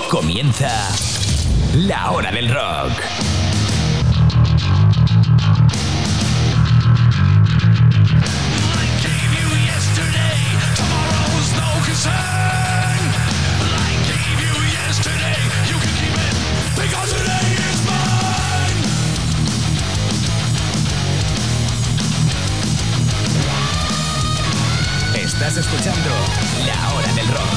Comienza La Hora del Rock. Estás escuchando La Hora del Rock.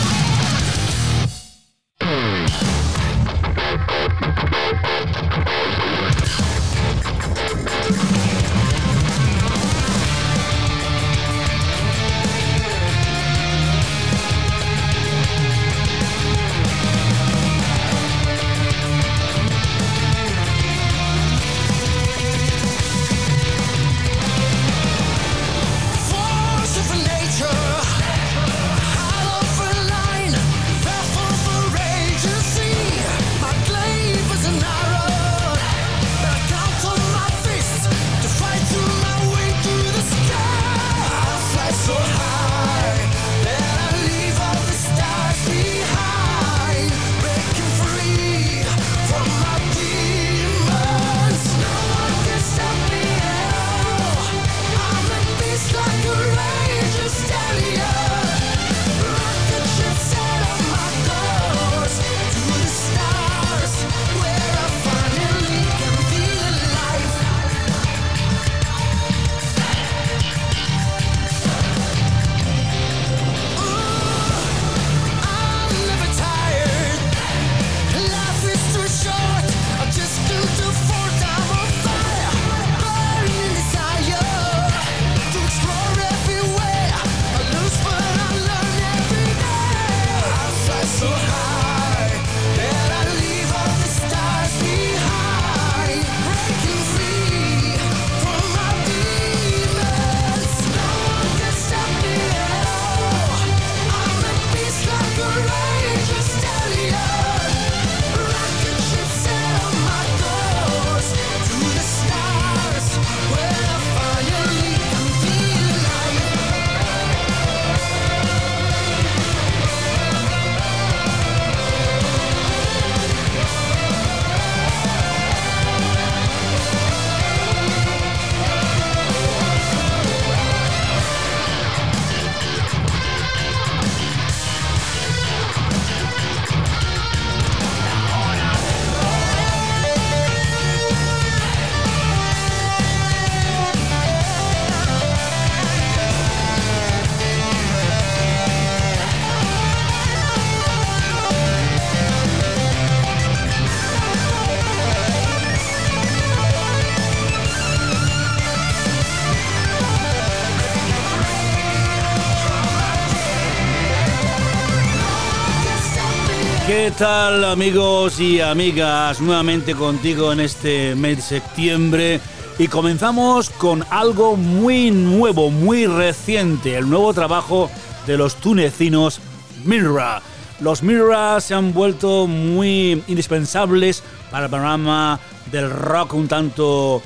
¿Qué tal, amigos y amigas? Nuevamente contigo en este mes de septiembre y comenzamos con algo muy nuevo, muy reciente, el nuevo trabajo de los tunecinos Mirra. Los Mirra se han vuelto muy indispensables para el panorama del rock un tanto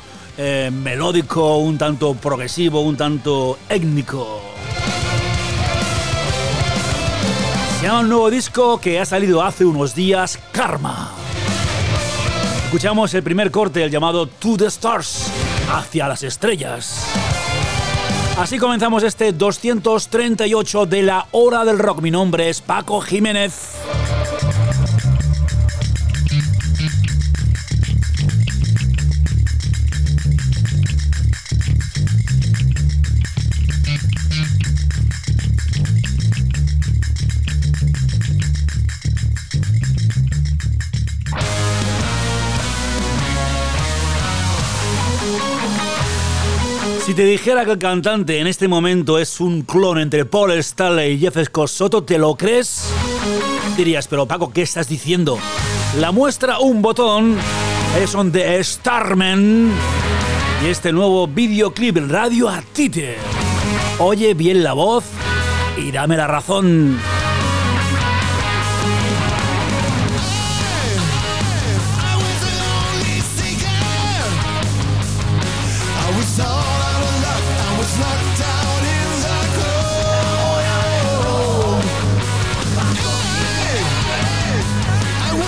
melódico, un tanto progresivo, un tanto étnico. Se llama un nuevo disco que ha salido hace unos días, Karma. Escuchamos el primer corte, el llamado To The Stars, hacia las estrellas. Así comenzamos este 238 de La Hora del Rock. Mi nombre es Paco Jiménez. Si te dijera que el cantante en este momento es un clon entre Paul Stanley y Jeff Scott Soto, ¿te lo crees? Dirías, pero Paco, ¿qué estás diciendo? La muestra un botón es on The Starman y este nuevo videoclip Radio a Tite. Oye bien la voz y dame la razón. I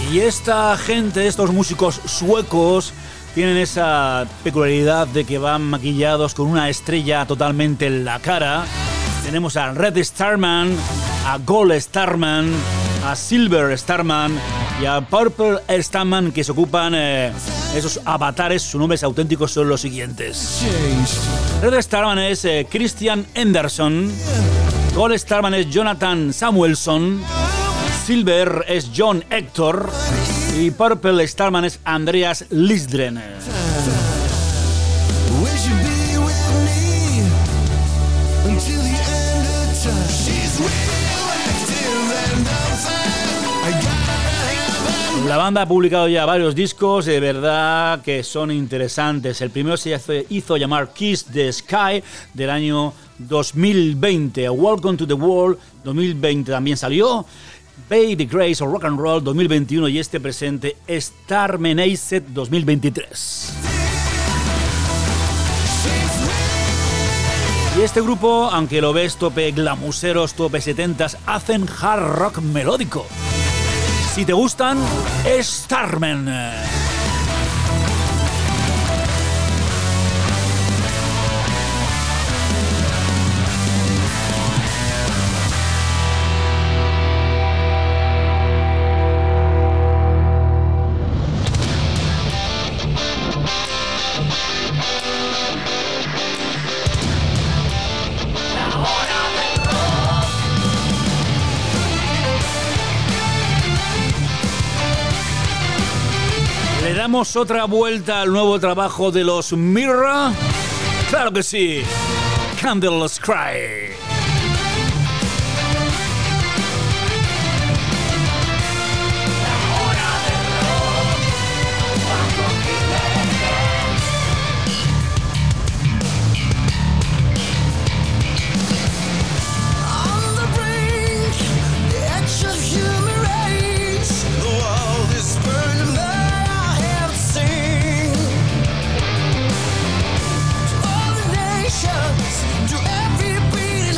Y esta gente, estos músicos suecos, tienen esa peculiaridad de que van maquillados con una estrella totalmente en la cara. Tenemos a Red Starman, a Gold Starman, a Silver Starman y a Purple Starman, que se ocupan esos avatares. Sus nombres auténticos son los siguientes. Red Starman es Christian Anderson, Gold Starman es Jonathan Samuelson, Silver es John Hector y Purple Starman es Andreas Listgren. La banda ha publicado ya varios discos, de verdad que son interesantes. El primero se hizo llamar Kiss the Sky, del año 2020. Welcome to the World 2020 también salió. Baby Grace o Rock and Roll 2021 y este presente Starmanaced 2023. Y este grupo, aunque lo ves tope glamuseros, tope 70s, hacen hard rock melódico. Si te gustan, Starman. ¿Damos otra vuelta al nuevo trabajo de los Mirror? ¡Claro que sí! Candles Cry. To every beat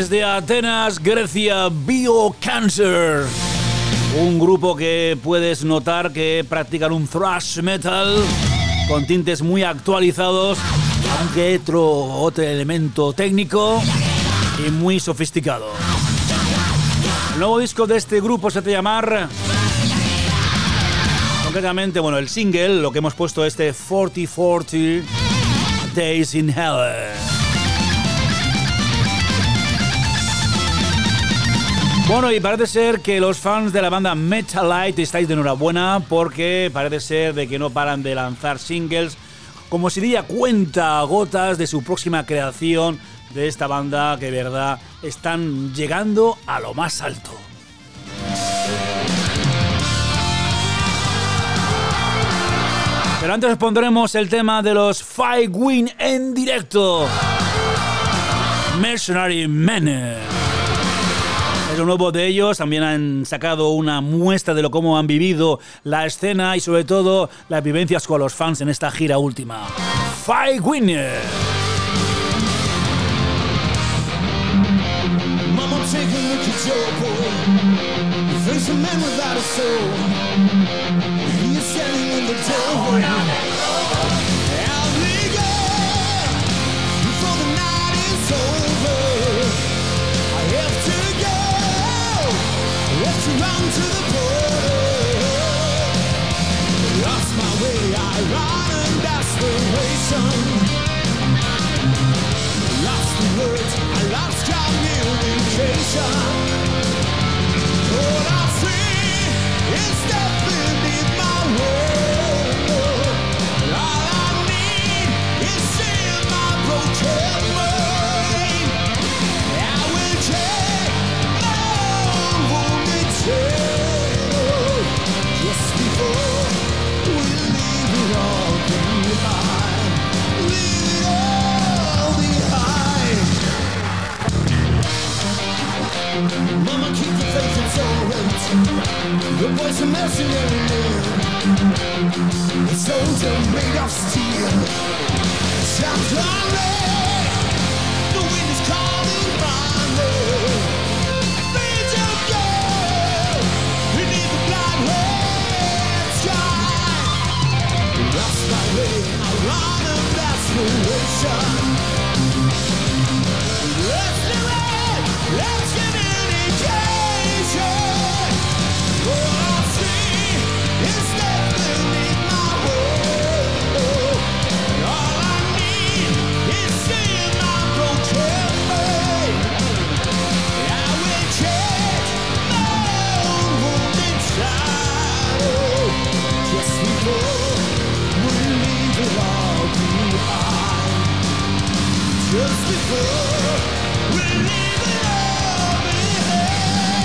desde Atenas, Grecia, Biocancer. Un grupo que puedes notar que practican un thrash metal con tintes muy actualizados, aunque otro elemento técnico y muy sofisticado. El nuevo disco de este grupo se hace llamar, concretamente, el single, lo que hemos puesto, 4040 Days in Hell. Y parece ser que los fans de la banda Metalite estáis de enhorabuena, porque parece ser de que no paran de lanzar singles, como si diera cuenta a gotas de su próxima creación, de esta banda que de verdad están llegando a lo más alto. Pero antes os pondremos el tema de los Five Win en directo. Mercenary Men. Es lo nuevo de ellos, también han sacado una muestra de lo cómo han vivido la escena y sobre todo las vivencias con los fans en esta gira última. Five Win. Mama, take a look at your boy. You face a man without a soul. He is standing in the doorway. Out we go before the night is over. I have to go. I have to run to the border. Lost my way, I run in desperation. Lost the words, I lost communication. All I see is death beneath my world. All I need is seeing my broken mind. I will take my own wounded soul just before we leave it all behind. Leave it all behind. Mama, keep the faith, it's alright. Your boy's a mercenary man. A soldier made of steel. Sounds alright. The wind is calling my name. Fades of gold beneath the blind red sky. Lost my way, I run in desperation. Let's do it, let's communication. All I see is death beneath my world. All I need is seeing my broken mind. I will change my own wounded child just before we leave it all behind. Just before we leave it all behind.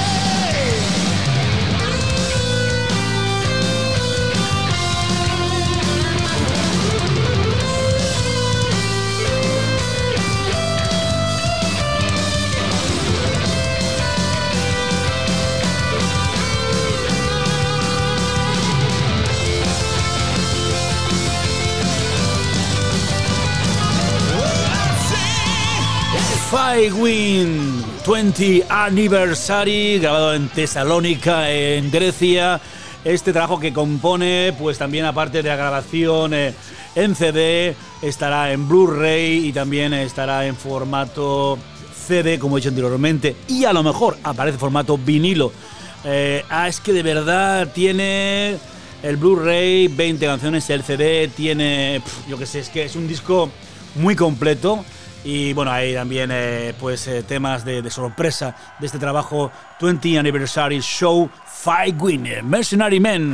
Five Win 20 Anniversary, grabado en Tesalónica, en Grecia. Este trabajo que compone, pues también aparte de la grabación en CD, estará en Blu-ray y también estará en formato CD, como he dicho anteriormente, y a lo mejor aparece en formato vinilo. Es que de verdad tiene el Blu-ray 20 canciones, el CD tiene, yo que sé, es que es un disco muy completo. Y hay también temas de sorpresa de este trabajo 20 Anniversary Show Five Win, Mercenary Men.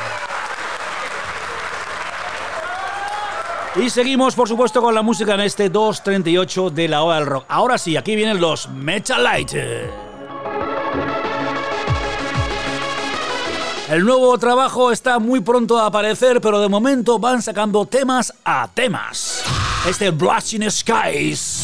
Y seguimos, por supuesto, con la música en este 2:38 de la hora del rock. Ahora sí, aquí vienen los Metalite. El nuevo trabajo está muy pronto a aparecer, pero de momento van sacando temas a temas. Blasting Skies.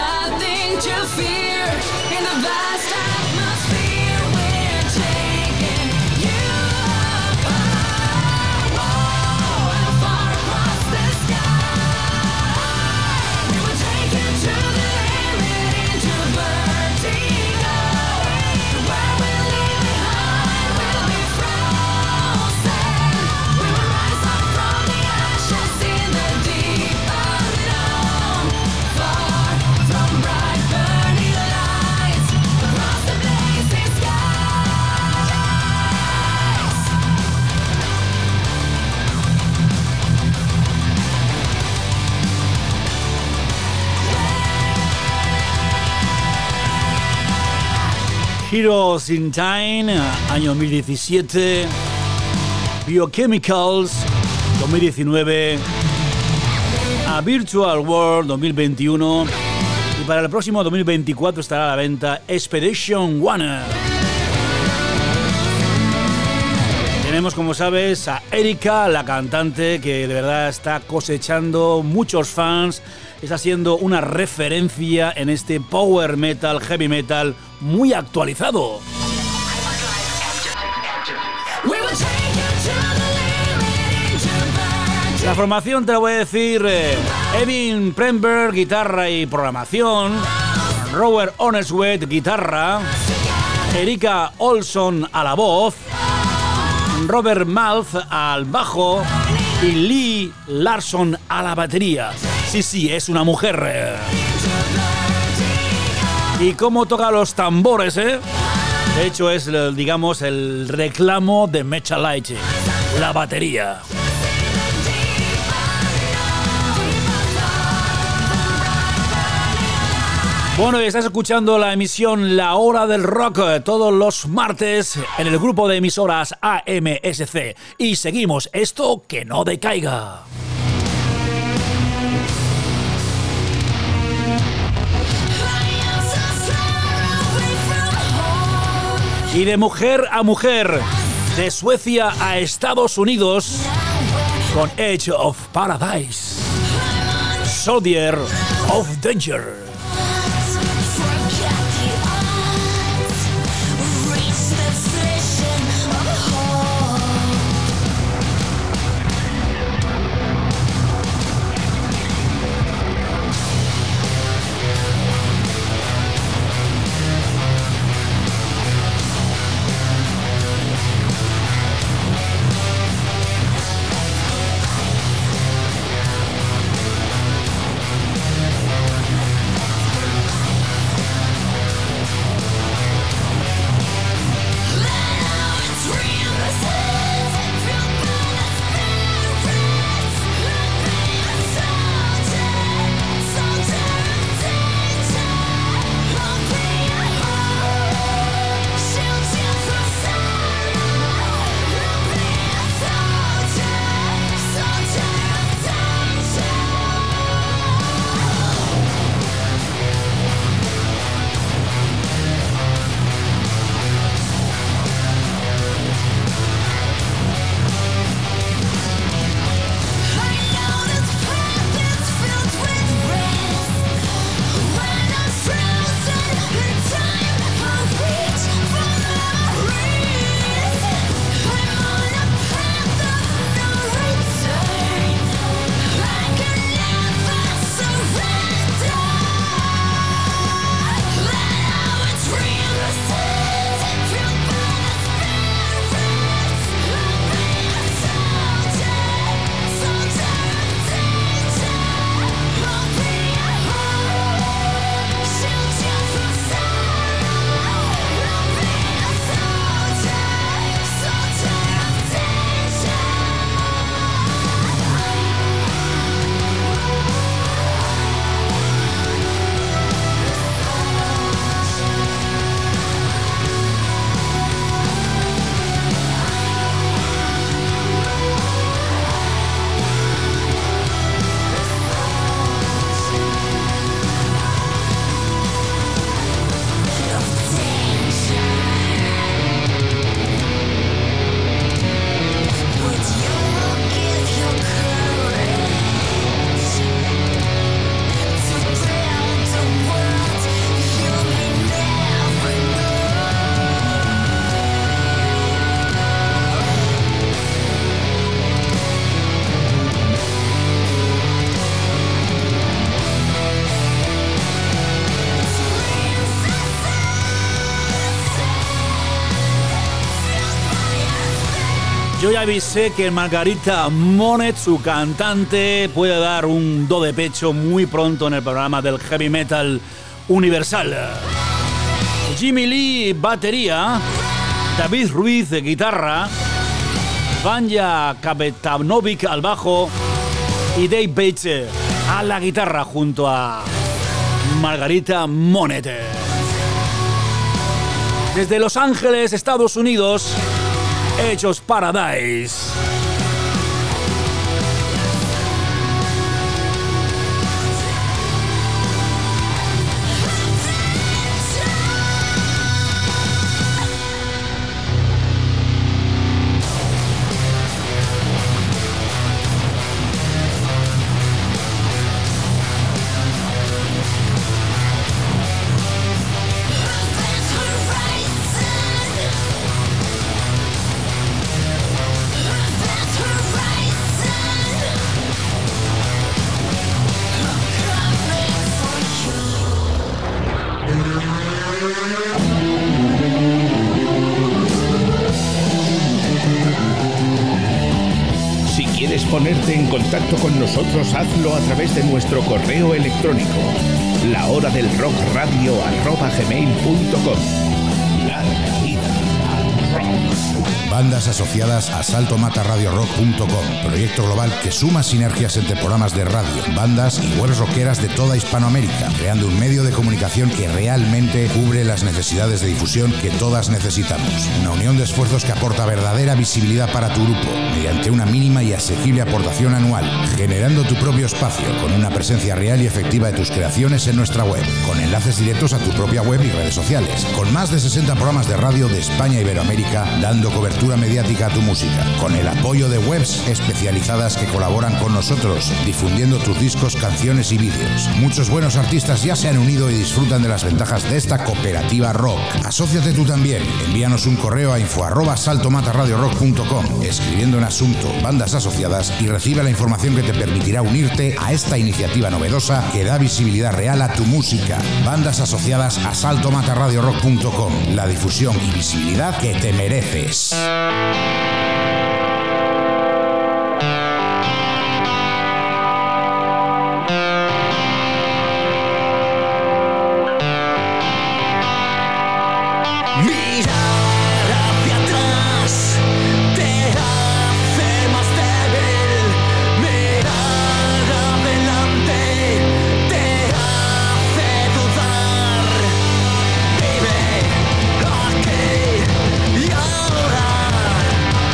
nothing to fear in the vast atmosphere. We're taking you apart, and far across the sky. We will take you to the limit, into vertigo, where we'll leave behind will be frozen. We will rise up from the ashes in the deep unknown, far from bright burning lights, across the blazing skies. Heroes in Time, año 2017. Biochemicals, 2019. A Virtual World, 2021. Y para el próximo 2024 estará a la venta Expedition One. Tenemos, como sabes, a Erika, la cantante, que de verdad está cosechando muchos fans. Está siendo una referencia en este power metal, heavy metal muy actualizado. We will take you to the limit, into vertigo. La formación te la voy a decir: Evin Premberg, guitarra y programación, Robert Oneswet, guitarra, Erika Olson a la voz, Robert Malth al bajo y Lee Larson a la batería. Sí, es una mujer. Y cómo toca los tambores, ¿eh? De hecho es, digamos, el reclamo de Mechalight, la batería. Bueno, y estás escuchando la emisión La Hora del Rock todos los martes en el grupo de emisoras AMSC. Y seguimos, esto que no decaiga. Y de mujer a mujer, de Suecia a Estados Unidos, con Edge of Paradise, Soldier of Danger. Yo ya avisé que Margarita Monet, su cantante, puede dar un do de pecho muy pronto en el programa del heavy metal universal. Jimmy Lee, batería. David Ruiz, guitarra. Vanja Kapetanovic al bajo. Y Dave Bates a la guitarra junto a Margarita Monet. Desde Los Ángeles, Estados Unidos, Hechos Paradise. Si quieres ponerte en contacto con nosotros, hazlo a través de nuestro correo electrónico, lahoradelrockradio@gmail.com. Larga vida al rock. Bandas asociadas a saltomatarradiorock.com, proyecto global que suma sinergias entre programas de radio, bandas y webs rockeras de toda Hispanoamérica, creando un medio de comunicación que realmente cubre las necesidades de difusión que todas necesitamos. Una unión de esfuerzos que aporta verdadera visibilidad para tu grupo, mediante una mínima y asequible aportación anual, generando tu propio espacio con una presencia real y efectiva de tus creaciones en nuestra web, con enlaces directos a tu propia web y redes sociales, con más de 60 programas de radio de España e Iberoamérica, dando cobertura mediática a tu música, con el apoyo de webs especializadas que colaboran con nosotros, difundiendo tus discos, canciones y vídeos. Muchos buenos artistas ya se han unido y disfrutan de las ventajas de esta cooperativa rock. Asóciate tú también. Envíanos un correo a info@saltomatarradiorock.com, escribiendo en asunto bandas asociadas, y recibe la información que te permitirá unirte a esta iniciativa novedosa que da visibilidad real a tu música. Bandas asociadas a saltomatarradiorock.com, la difusión y visibilidad que te mereces. Mirar hacia atrás te hace más débil. Mirar adelante te hace dudar. Vive aquí y ahora.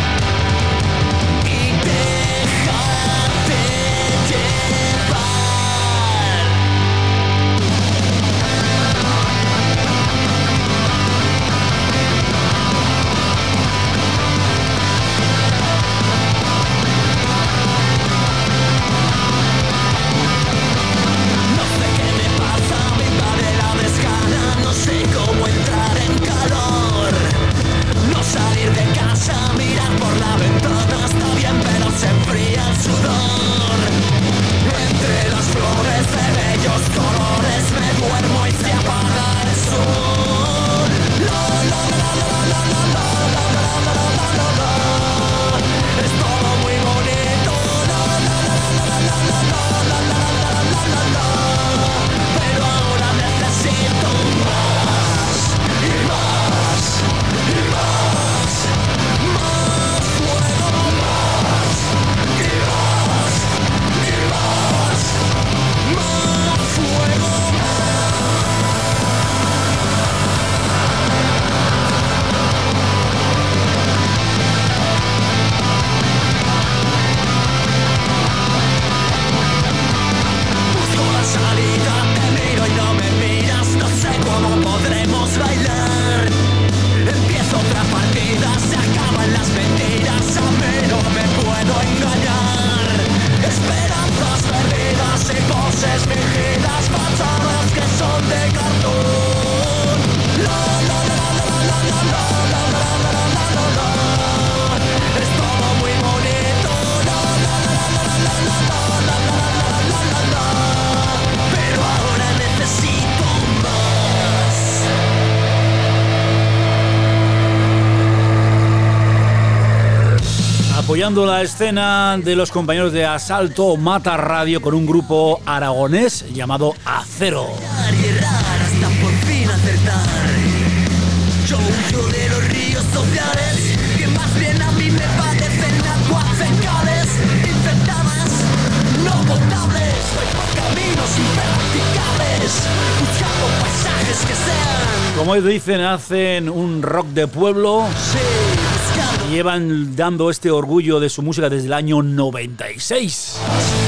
apoyando la escena de los compañeros de Asalto Mata Radio con un grupo aragonés llamado Acero. Y errar hasta por fin acertar. Yo huyo de los ríos sociales que más bien a mí me parecen aguas fecales infectadas, no potables. Voy por caminos impracticables buscando paisajes que sean, Como ellos dicen, hacen un rock de pueblo. sí, buscando. Llevan dando este orgullo de su música desde el año 96.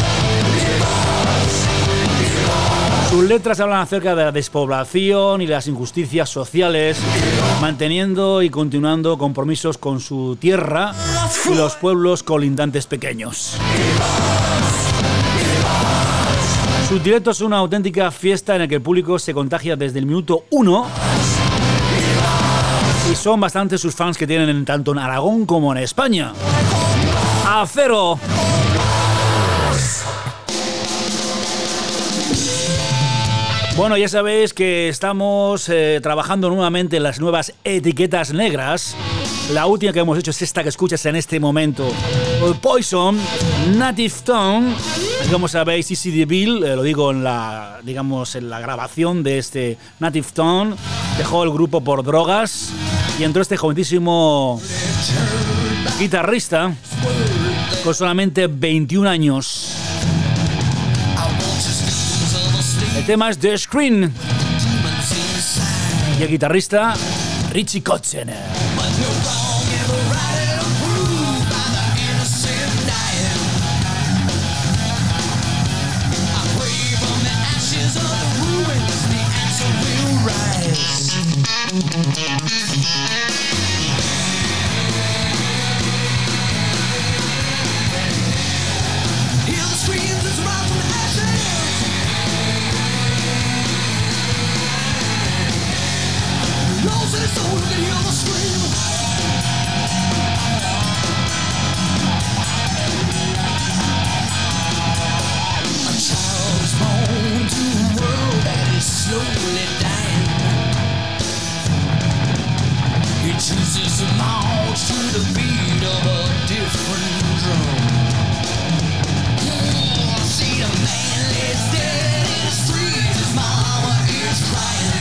Sus letras hablan acerca de la despoblación y las injusticias sociales, manteniendo y continuando compromisos con su tierra y los pueblos colindantes pequeños. Sus directos son una auténtica fiesta en la que el público se contagia desde el minuto 1 y son bastantes sus fans que tienen tanto en Aragón como en España. ¡Acero! Bueno, ya sabéis que estamos trabajando nuevamente en las nuevas etiquetas negras. La última que hemos hecho es esta que escuchas en este momento. Poison, Native Tongue. Como sabéis, CC DeVille, lo digo en la, digamos, en la grabación de este Native Tongue, dejó el grupo por drogas y entró este jovencísimo guitarrista con solamente 21 años. El tema es The Screen y el guitarrista Richie Kotzen. Slowly dying. He chooses to march to the beat of a different drum. See the man lays dead in the street, his mama is crying.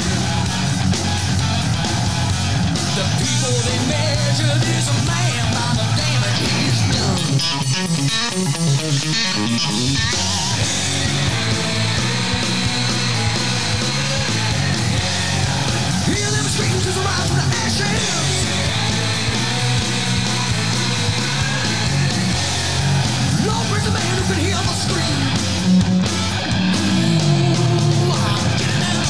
The people they measure this man by the damage he's done. Hear them screams as they rise from the ashes. Lord, where's the man who can hear the scream? Ooh, get it now.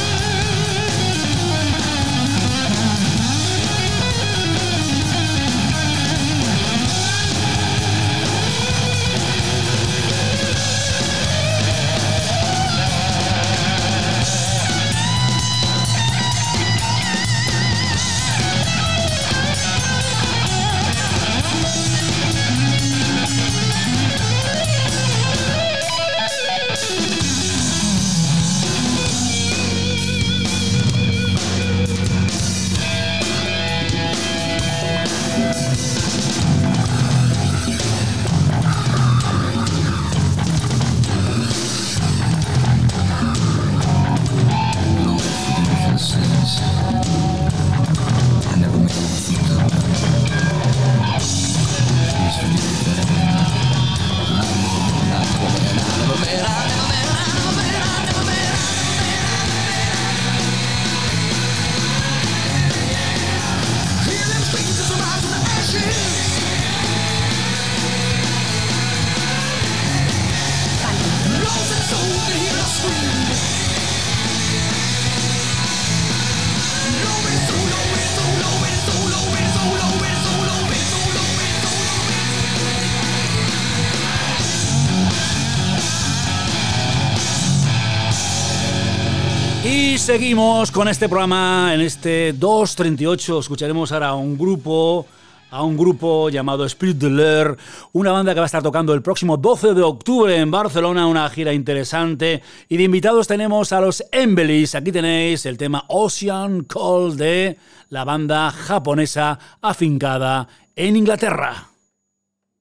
Y seguimos con este programa. En este 238 escucharemos ahora a un grupo llamado Spirit de l'Air, una banda que va a estar tocando el próximo 12 de octubre en Barcelona, una gira interesante. Y de invitados tenemos a los Embellish. Aquí tenéis el tema Ocean Call de la banda japonesa afincada en Inglaterra.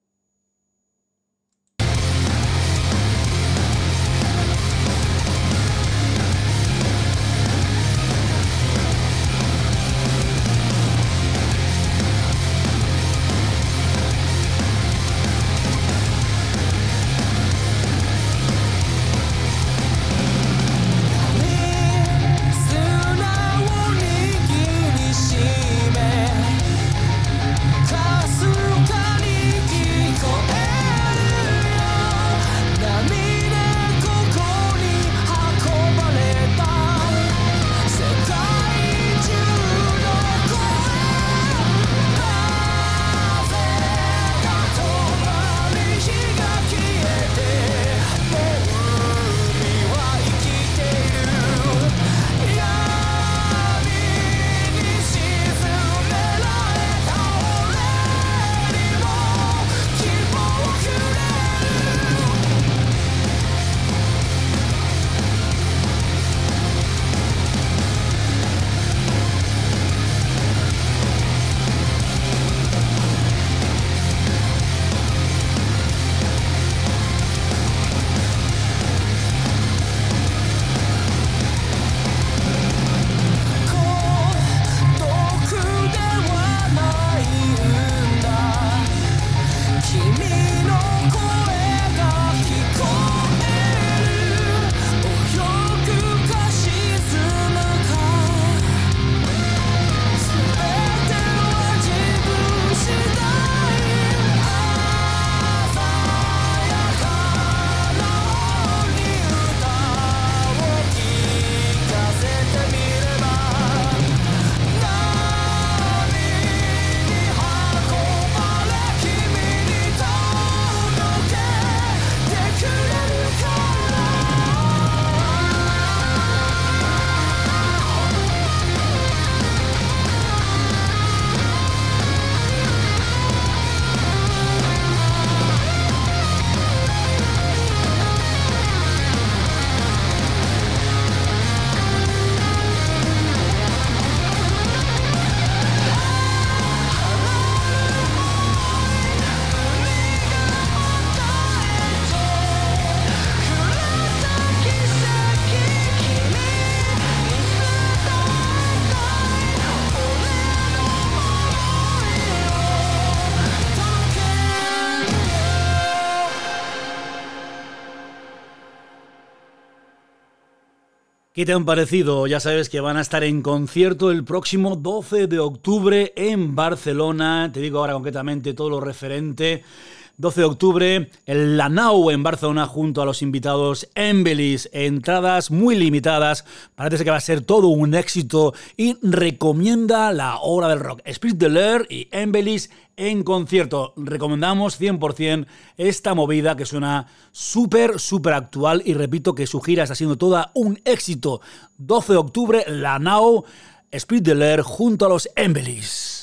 ¿Qué te han parecido? Ya sabes que van a estar en concierto el próximo 12 de octubre en Barcelona. Te digo ahora concretamente todo lo referente. 12 de octubre, el Lanao en Barcelona junto a los invitados Embellis. Entradas muy limitadas. Parece que va a ser todo un éxito y recomienda La Hora del Rock. Spirit de l'Air y Embellis en concierto. Recomendamos 100% esta movida que suena súper actual y repito que su gira está siendo toda un éxito. 12 de octubre, Lanao, Spirit de l'Air junto a los Embellis.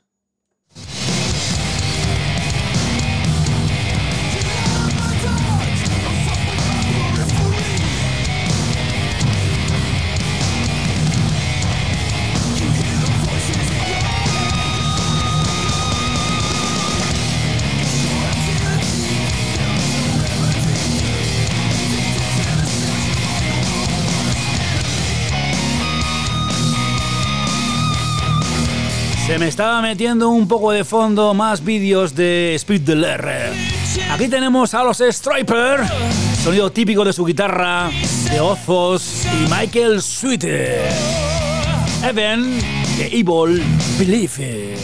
Se me estaba metiendo un poco de fondo más vídeos de Spirit de l'Air. Aquí tenemos a los Stryper, sonido típico de su guitarra, de Ozos y Michael Sweet. Evan, The Evil Belief.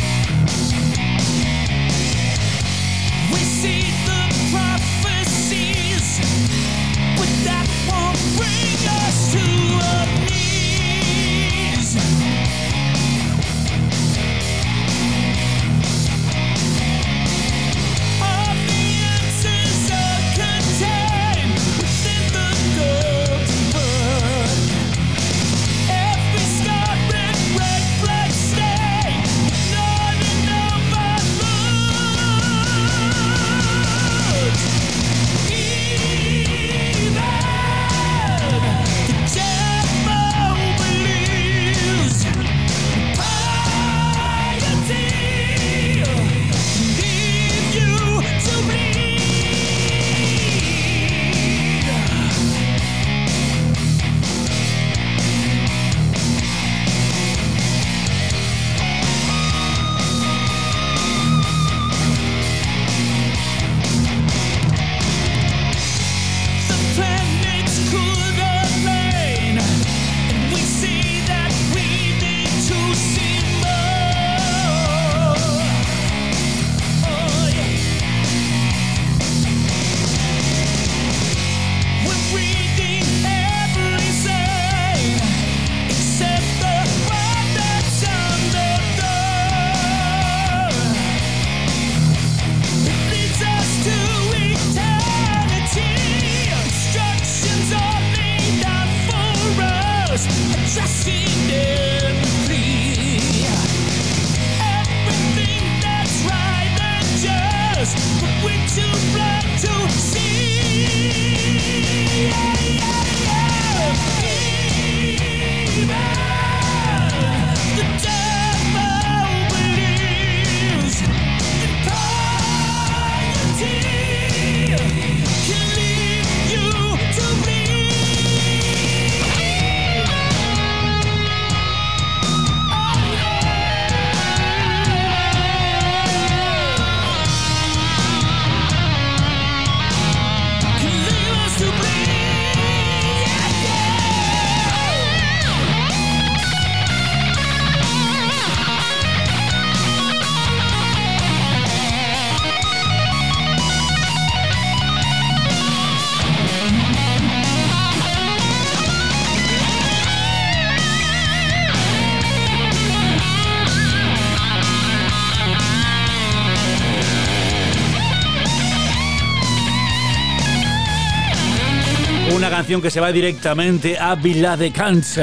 Una canción que se va directamente a Viladecans,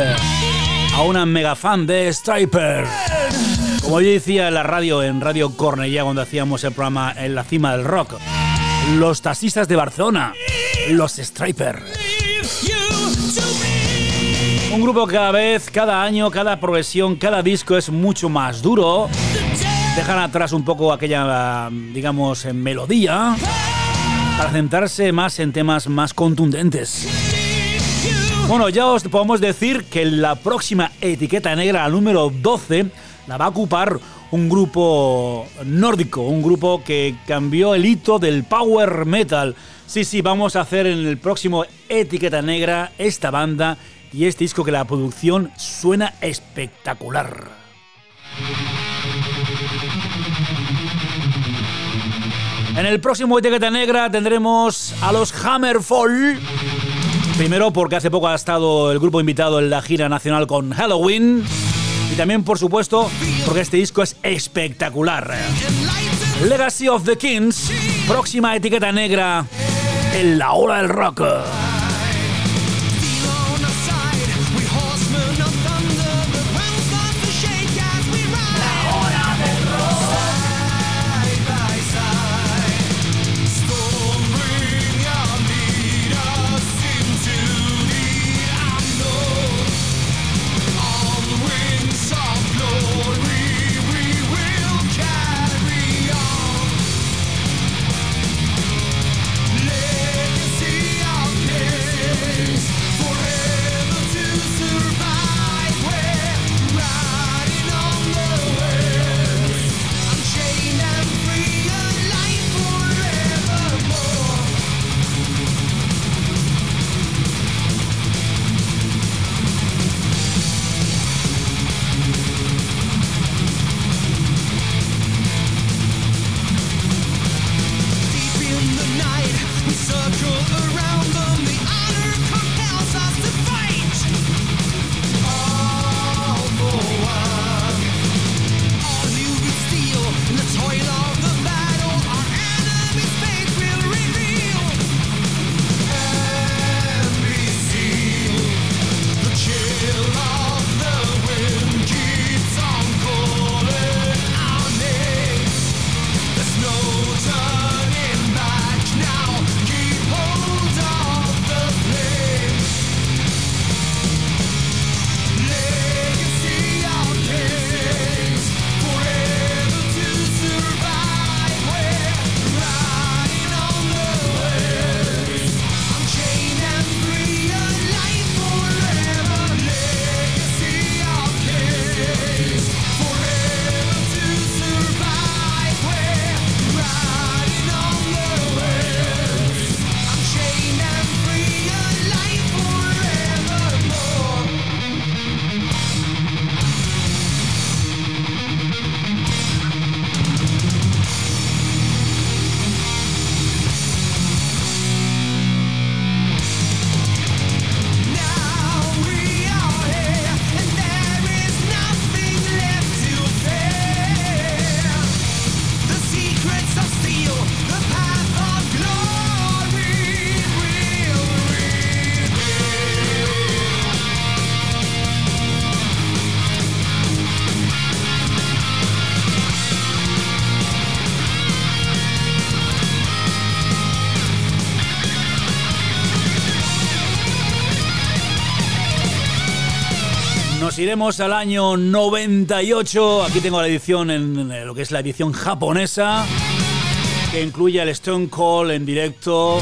a una mega fan de Stryper. Como yo decía en la radio, en Radio Cornellà, cuando hacíamos el programa En la Cima del Rock, los taxistas de Barcelona, los Stryper. Un grupo que cada vez, cada año, cada progresión, cada disco es mucho más duro. Dejan atrás un poco aquella, digamos, melodía, para centrarse más en temas más contundentes. Bueno, ya os podemos decir que la próxima etiqueta negra, la número 12, la va a ocupar un grupo nórdico, un grupo que cambió el hito del power metal. Sí, vamos a hacer en el próximo etiqueta negra esta banda y este disco que la producción suena espectacular. En el próximo Etiqueta Negra tendremos a los Hammerfall. Primero porque hace poco ha estado el grupo invitado en la gira nacional con Halloween. Y también, por supuesto, porque este disco es espectacular. Legacy of the Kings, próxima Etiqueta Negra en la hora del rock. Nos iremos al año 98. Aquí tengo la edición en lo que es la edición japonesa, que incluye el Stone Cold en directo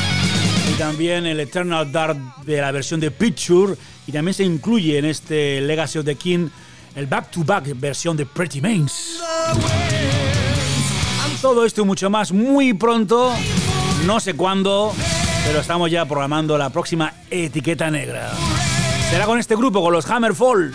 y también el Eternal Dark de la versión de Picture, y también se incluye en este Legacy of the King el Back to Back versión de Pretty Mains. Todo esto y mucho más muy pronto, no sé cuándo, pero estamos ya programando la próxima Etiqueta Negra. Será con este grupo, con los Hammerfall.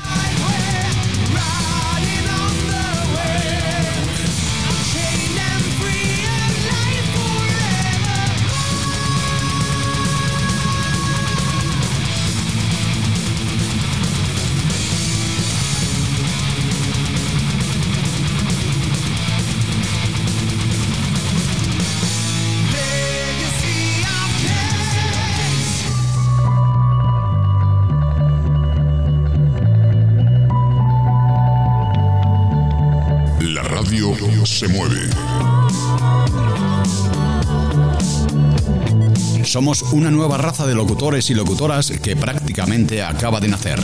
Se mueve. Somos una nueva raza de locutores y locutoras que prácticamente acaba de nacer.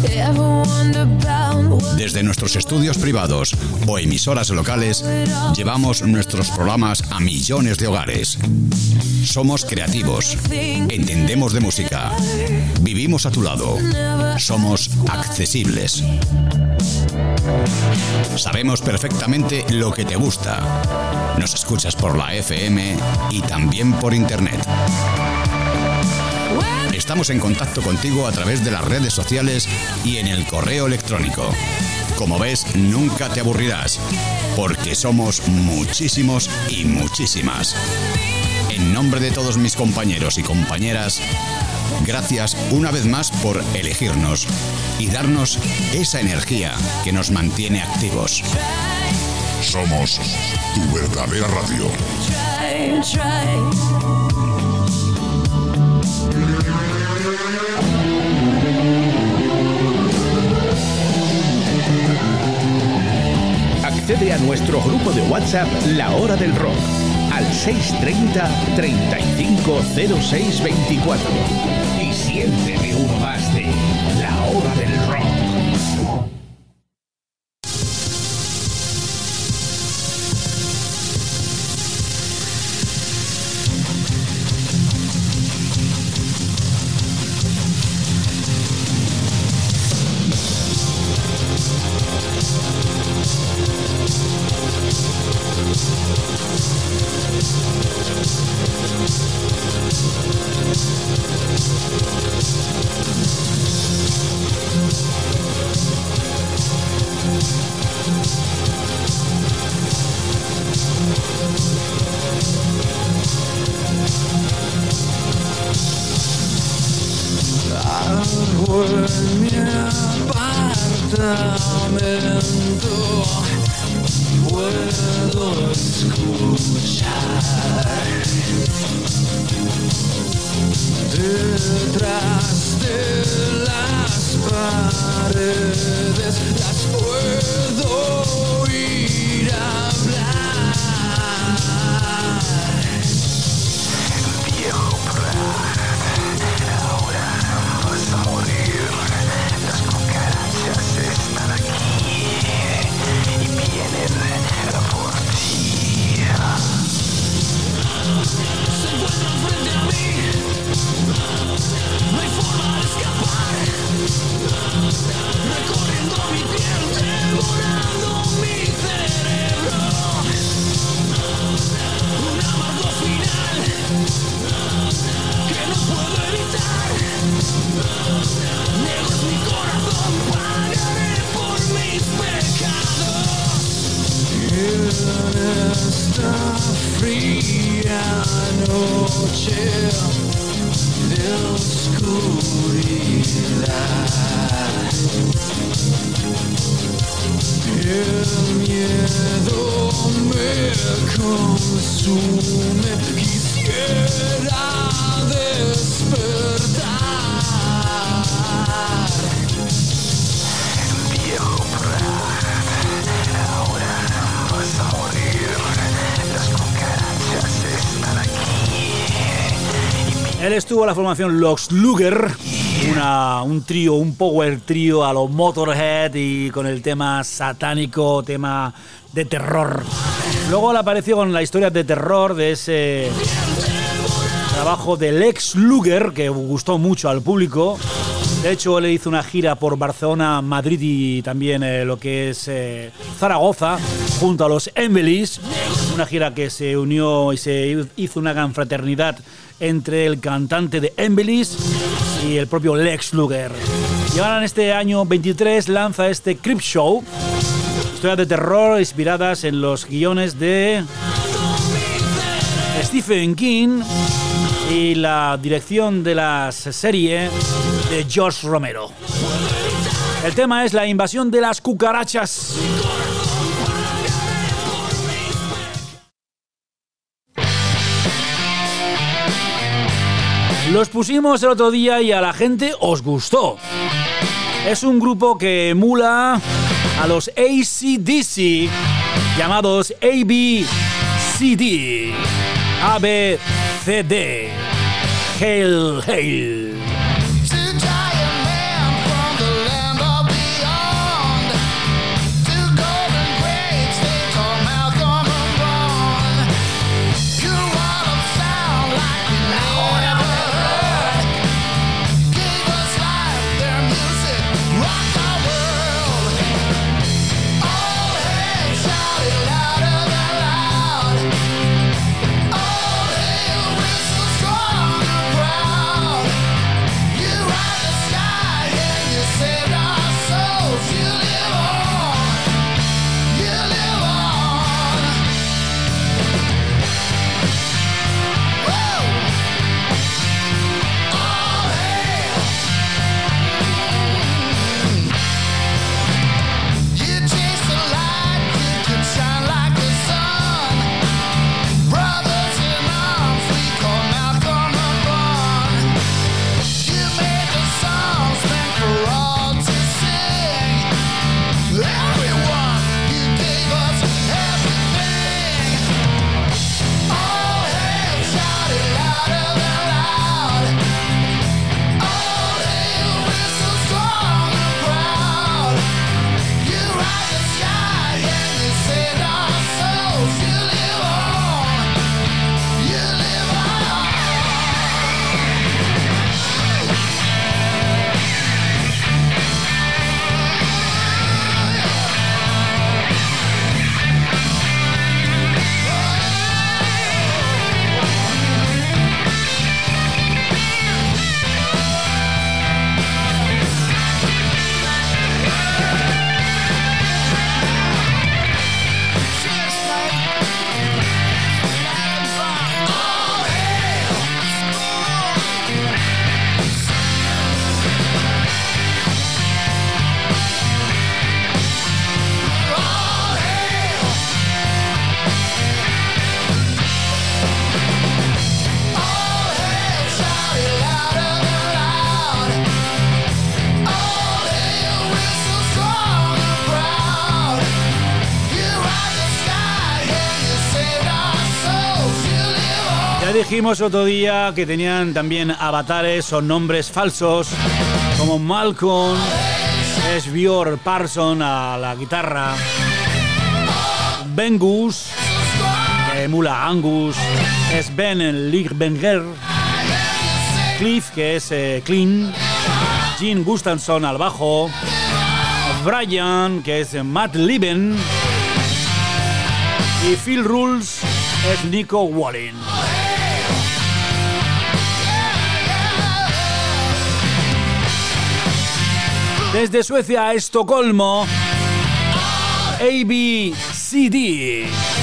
Desde nuestros estudios privados o emisoras locales, llevamos nuestros programas a millones de hogares. Somos creativos, entendemos de música, vivimos a tu lado, somos accesibles. Sabemos perfectamente lo que te gusta. Nos escuchas por la FM y también por internet. Estamos en contacto contigo a través de las redes sociales y en el correo electrónico. Como ves, nunca te aburrirás, porque somos muchísimos y muchísimas. En nombre de todos mis compañeros y compañeras, gracias una vez más por elegirnos y darnos esa energía que nos mantiene activos. Somos tu verdadera radio. Accede a nuestro grupo de WhatsApp La Hora del Rock al 630 350624 y siéntete uno más de La Hora del Rock. En mi apartamento puedo escuchar detrás de las paredes, las puedo oír hablar. Viejo ahora vas a morir. Las cucarachas están aquí y vienen por ti. Se encuentran frente a mí. No hay forma de escapar. Recorriendo mi piel, devorando mi cerebro. Un amargo final que no puedo evitar. Negro es mi corazón, pagaré por mis pecados. En esta fría noche de oscuridad, el miedo me consume. Quisiera despertar. Viejo ahora vas a morir. Las cucarachas están aquí. Él estuvo en la formación Lex Luger, un trío, un power trío a los Motorhead y con el tema satánico, tema de terror. Luego le apareció con la historia de terror de ese trabajo de Lex Luger que gustó mucho al público. De hecho, él hizo una gira por Barcelona, Madrid y también lo que es Zaragoza, junto a los Embellish. Una gira que se unió y se hizo una gran fraternidad entre el cantante de Embellish y el propio Lex Luger. Y ahora en este año 23 lanza este Creepshow, historias de terror inspiradas en los guiones de Stephen King y la dirección de la serie de George Romero. El tema es la invasión de las cucarachas. Los pusimos el otro día y a la gente os gustó. Es un grupo que emula a los AC/DC, llamados ABCD. ABCD. Hail, hail. Oh, dijimos otro día que tenían también avatares o nombres falsos, como Malcolm, es Björn Parson a la guitarra, Bengus, que emula a Angus, es Ben Ligbenger, Cliff, que es Clean, Gene Gustafson al bajo, Brian, que es Matt Lieben, y Phil Rules es Nico Wallin. Desde Suecia a Estocolmo, ABCD.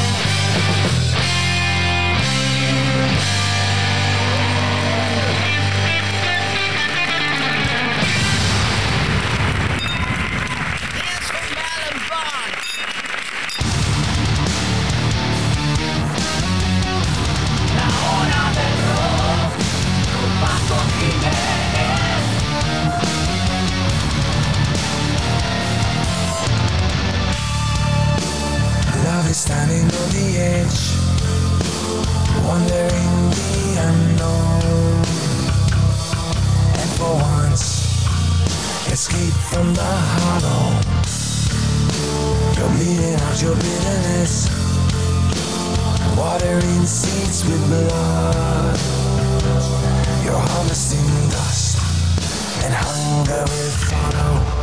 Standing on the edge, wondering the unknown, and for once, escape from the hollow. You're bleeding out your bitterness, watering seeds with blood. You're harvesting dust, and hunger will follow.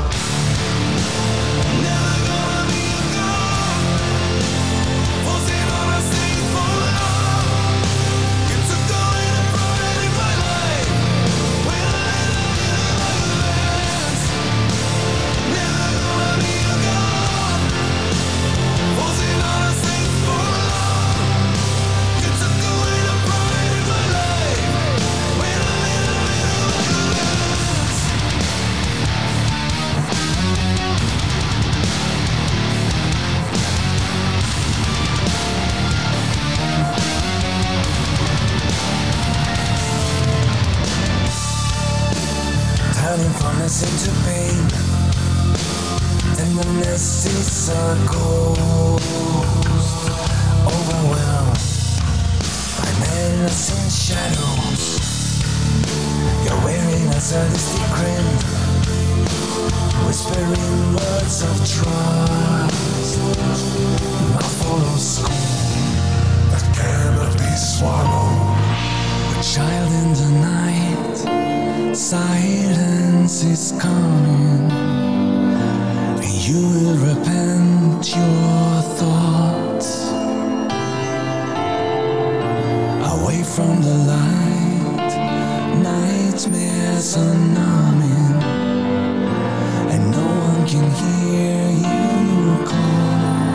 Into pain, and the nest is a ghost, overwhelmed by menacing shadows. You're wearing a sadistic grin, whispering words of trust. Mouthful of scorn that cannot be swallowed. A child in the night, silence is coming, and you will repent your thoughts. Away from the light, nightmares are numbing, and no one can hear you call.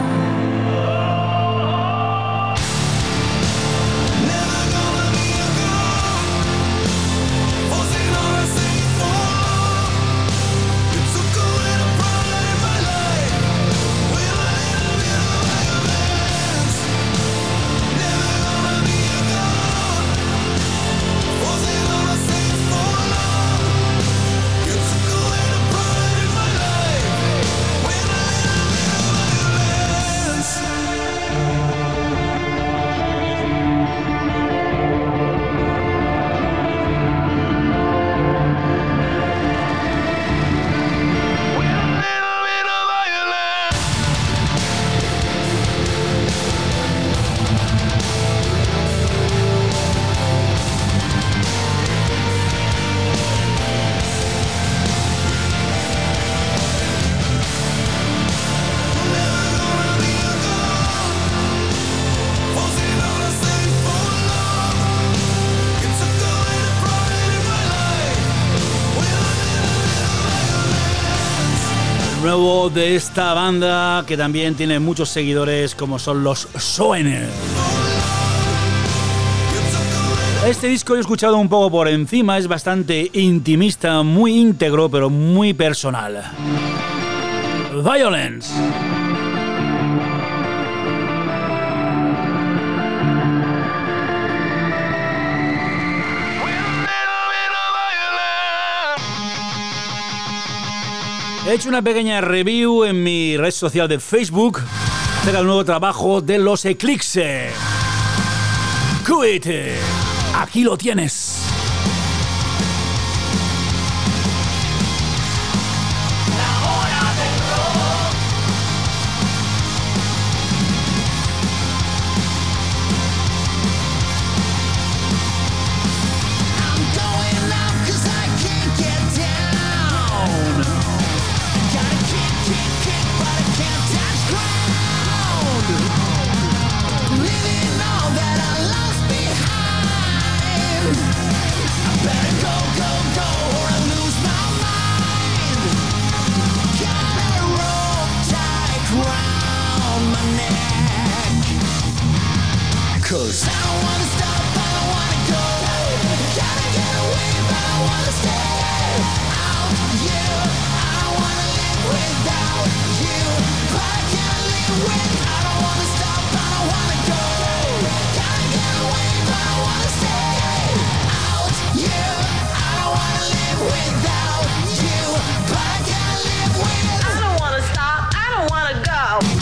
Nuevo de esta banda que también tiene muchos seguidores, como son los Soener. Este disco lo he escuchado un poco por encima, es bastante intimista, muy íntegro, pero muy personal. Violence. He hecho una pequeña review en mi red social de Facebook acerca del nuevo trabajo de los Eclipse. Quit. Aquí lo tienes. Cause I don't wanna stop, I don't wanna go. Gotta get away, but I wanna stay out you. I don't wanna live without you, but I can't live with. I don't wanna stop, I don't wanna go. Gotta get away, but I wanna stay out you. I don't wanna live without you, but I can't live with. I don't wanna stop, I don't wanna go.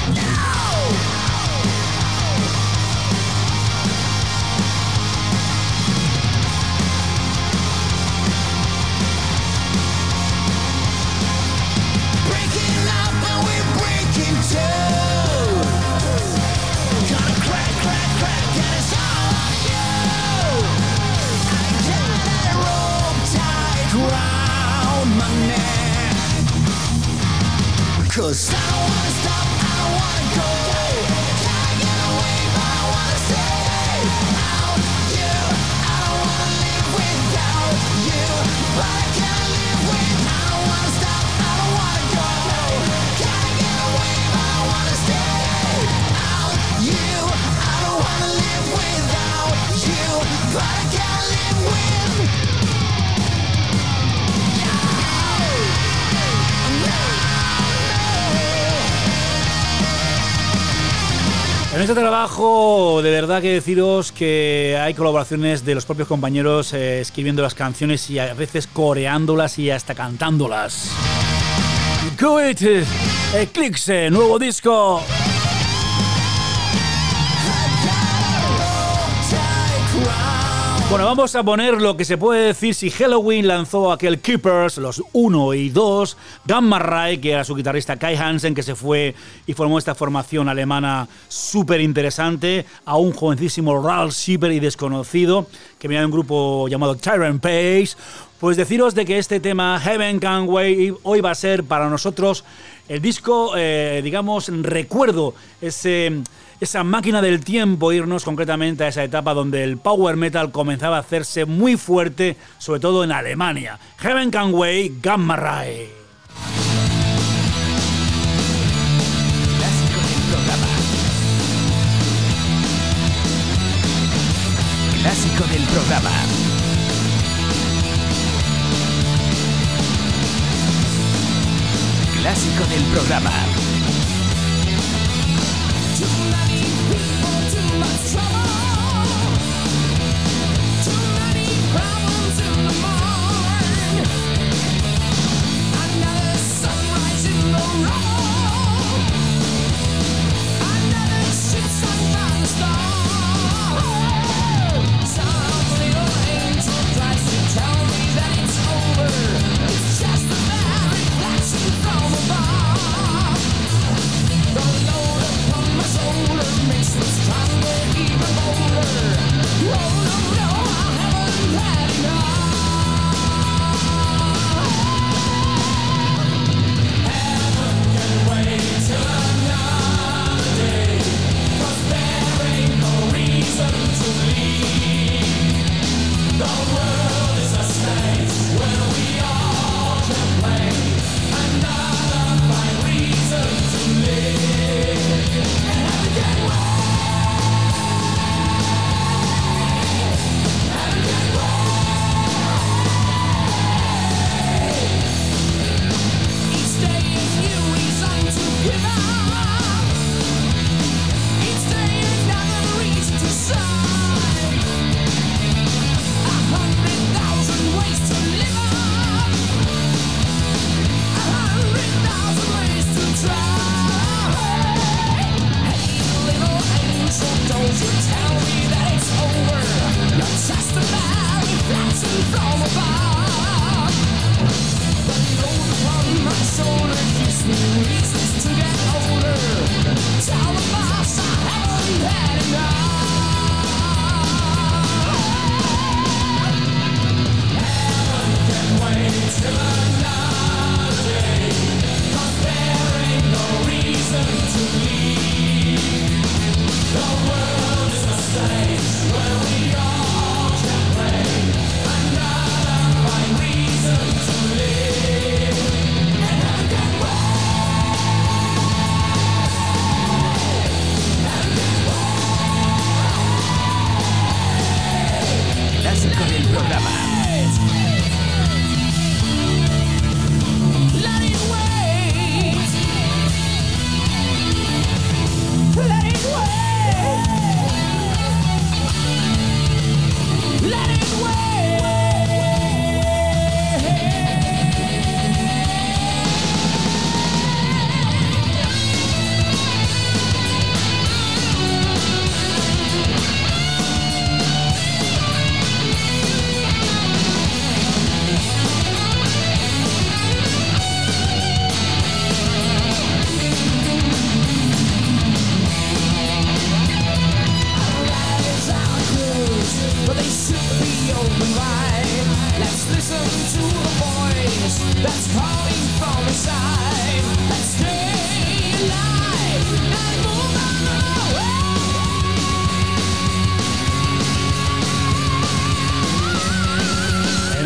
Cause I don't wanna stop, I don't wanna go. Gotta get away, but I wanna stay out you. I don't wanna live without you, but I can't live with. I don't wanna stop, I don't wanna go. Gotta get away, but I wanna stay out you. I don't wanna live without you, but I can't live with. En este trabajo, de verdad que deciros que hay colaboraciones de los propios compañeros escribiendo las canciones y a veces coreándolas y hasta cantándolas. Go-It, Eclipse, nuevo disco. Bueno, vamos a poner lo que se puede decir si Helloween lanzó aquel Keepers, los 1 y 2, Gamma Ray, que era su guitarrista Kai Hansen, que se fue y formó esta formación alemana súper interesante, a un jovencísimo Ralph Shipper y desconocido, que venía de un grupo llamado Tyrant Page. Pues deciros de que este tema, Heaven Can Wait, hoy va a ser para nosotros el disco, digamos, recuerdo, esa máquina del tiempo, irnos concretamente a esa etapa donde el power metal comenzaba a hacerse muy fuerte, sobre todo en Alemania. Heaven Can Wait, Gamma Ray. Clásico del programa. Clásico del programa.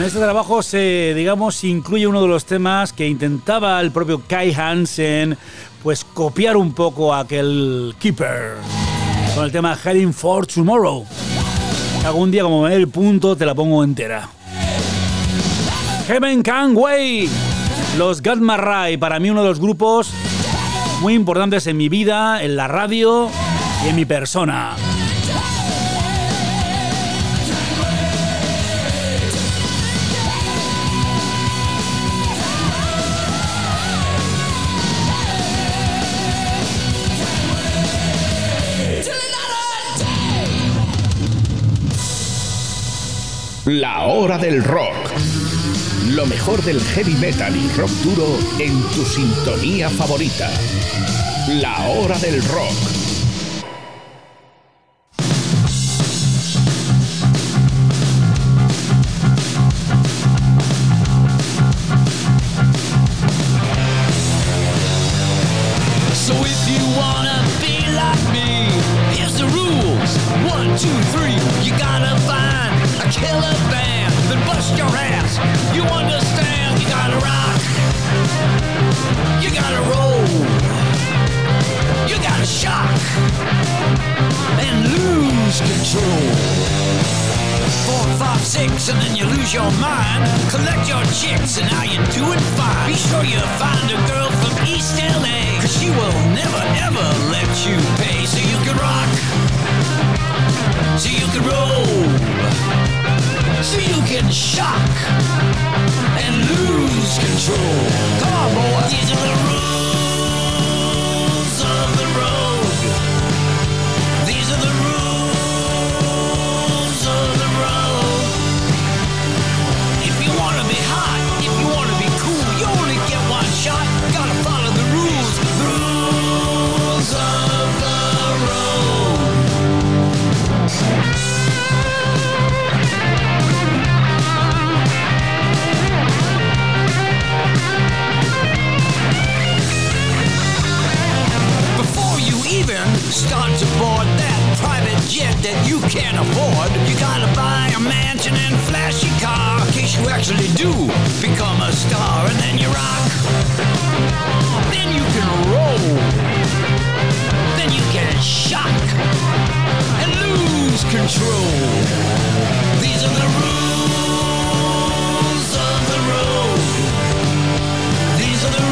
este trabajo se incluye uno de los temas que intentaba el propio Kai Hansen, pues copiar un poco a aquel Keeper, con el tema Heading for Tomorrow. Algún día, como me dé el punto, te la pongo entera. Heaven Can Wait, los Gatma Ray, para mí uno de los grupos muy importantes en mi vida, en la radio y en mi persona. La hora del rock. Lo mejor del heavy metal y rock duro en tu sintonía favorita. La hora del rock. So if you wanna be like me, here's the rules. 1, 2, 3, you gotta find a killer band, then bust your ass. You understand? You gotta rock, you gotta roll, you gotta shock and lose control. 4, 5, 6, and then you lose your mind. Collect your chicks, and now you're doing fine. Be sure you find a girl from East LA, 'cause she will never ever let you pay. So you can rock, so you can roll, so you can shock and lose control. Come on, boy. These are the rules of the road. These are the rules of the road. If you wanna be hot, if you wanna be cool, you only get one shot. Gotta follow the rules. Rules of the road. Before you even start to board that private jet that you can't afford, you gotta buy a mansion and flashy car in case you actually do become a star. And then you rock, then you can roll, then you can shock and lose control. These are the rules of the road. These are the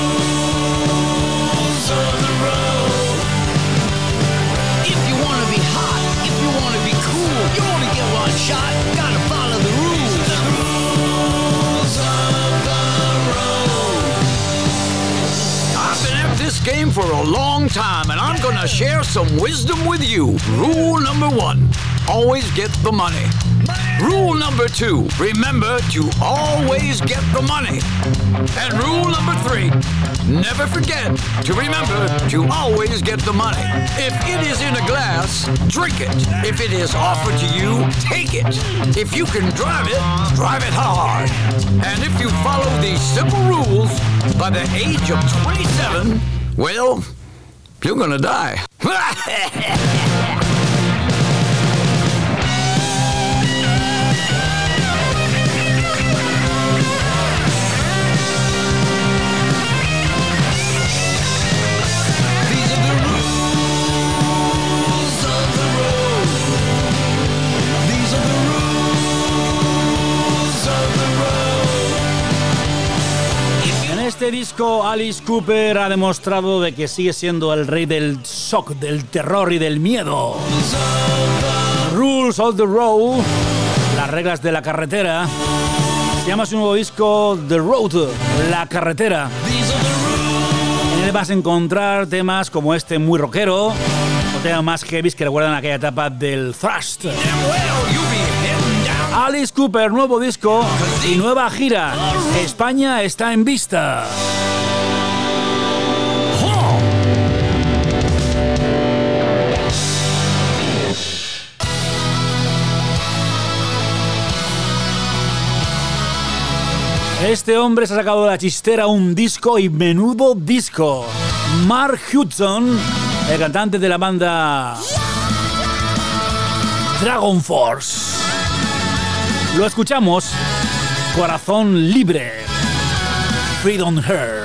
rules of the road. If you wanna be hot, if you wanna be cool, you only get one shot. Gotta follow the rules. The rules of the road. I've been at this game for a long time, and I'm gonna share some wisdom with you. Rule number 1, always get the money. Rule number 2, remember to always get the money. And rule number 3, never forget to remember to always get the money. If it is in a glass, drink it. If it is offered to you, take it. If you can drive it hard. And if you follow these simple rules, by the age of 27, well, you're gonna die. En este disco, Alice Cooper ha demostrado de que sigue siendo el rey del shock, del terror y del miedo. Rules of the Road, las reglas de la carretera. Se llama su nuevo disco The Road, la carretera. En él vas a encontrar temas como este muy rockero, o temas más heavy que recuerdan aquella etapa del thrash. Alice Cooper, nuevo disco y nueva gira. España está en vista. Este hombre se ha sacado de la chistera un disco y menudo disco. Mark Hudson, el cantante de la banda Dragon Force. Lo escuchamos Corazón libre. Freedom Her.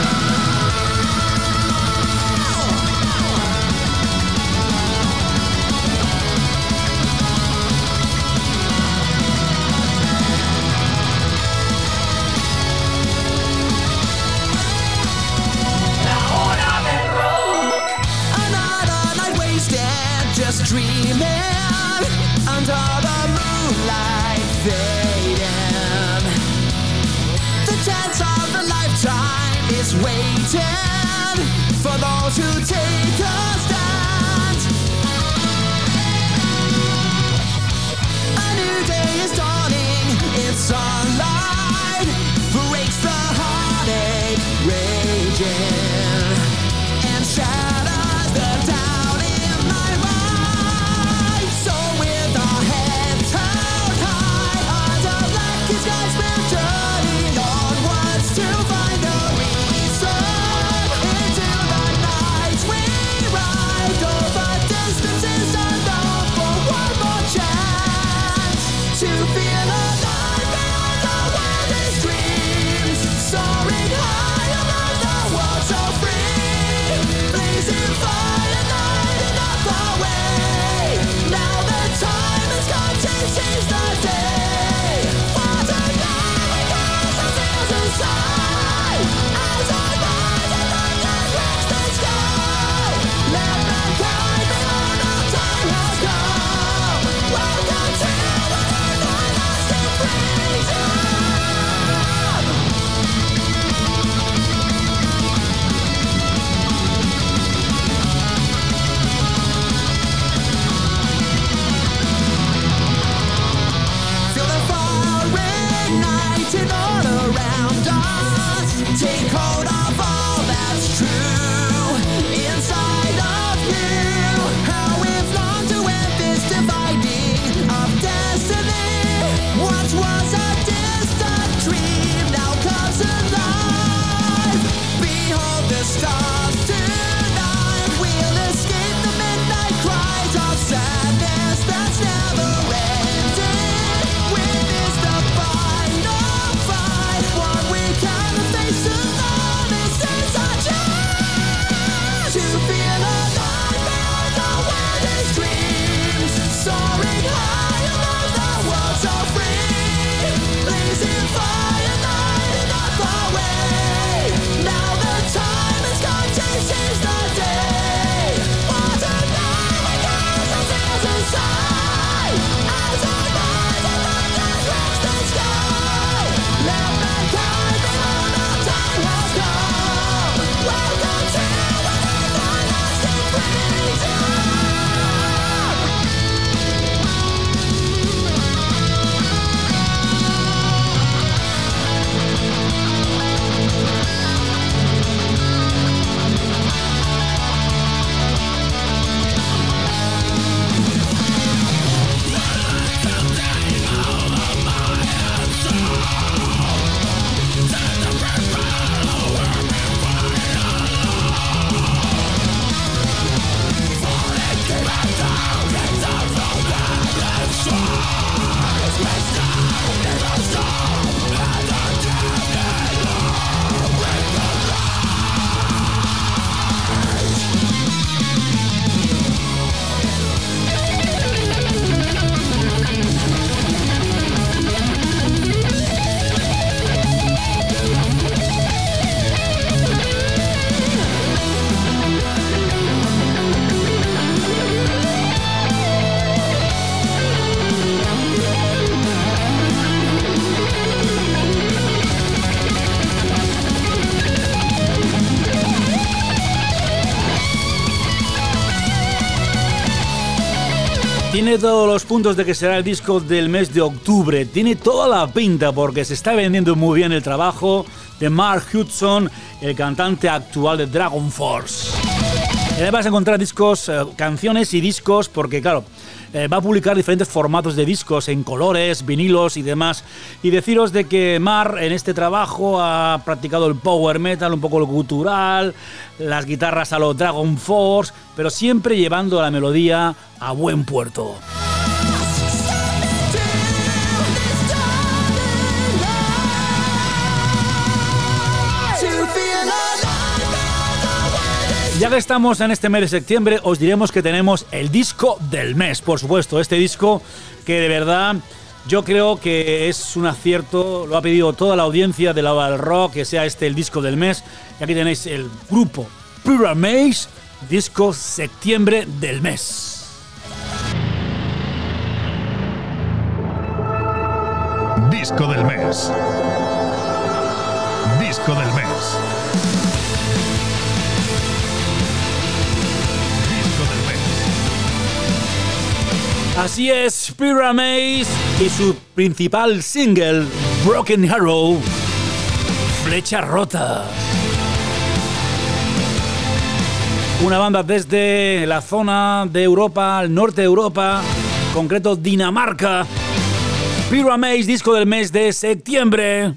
Just dreaming under the moonlight fading. The chance of a lifetime is waiting for those who take a stand. A new day is dawning, its sunlight breaks the heartache raging and shatters the doubt. Tiene todos los puntos de que será el disco del mes de octubre. Tiene toda la pinta porque se está vendiendo muy bien el trabajo de Mark Hudson, el cantante actual de Dragon Force. Le vas a encontrar discos, canciones y discos porque, claro, va a publicar diferentes formatos de discos en colores, vinilos y demás. Y deciros de que Mar en este trabajo ha practicado el power metal, un poco el gutural, las guitarras a lo Dragon Force, pero siempre llevando la melodía a buen puerto. Ya que estamos en este mes de septiembre, os diremos que tenemos el disco del mes, por supuesto. Este disco que de verdad yo creo que es un acierto, lo ha pedido toda la audiencia de la hora del rock, que sea este el disco del mes. Y aquí tenéis el grupo Pyramaze, disco septiembre del mes. Disco del mes. Disco del mes. Así es, Pyramaze y su principal single, Broken Arrow, Flecha Rota. Una banda desde la zona de Europa, al norte de Europa, en concreto Dinamarca. Pyramaze, disco del mes de septiembre.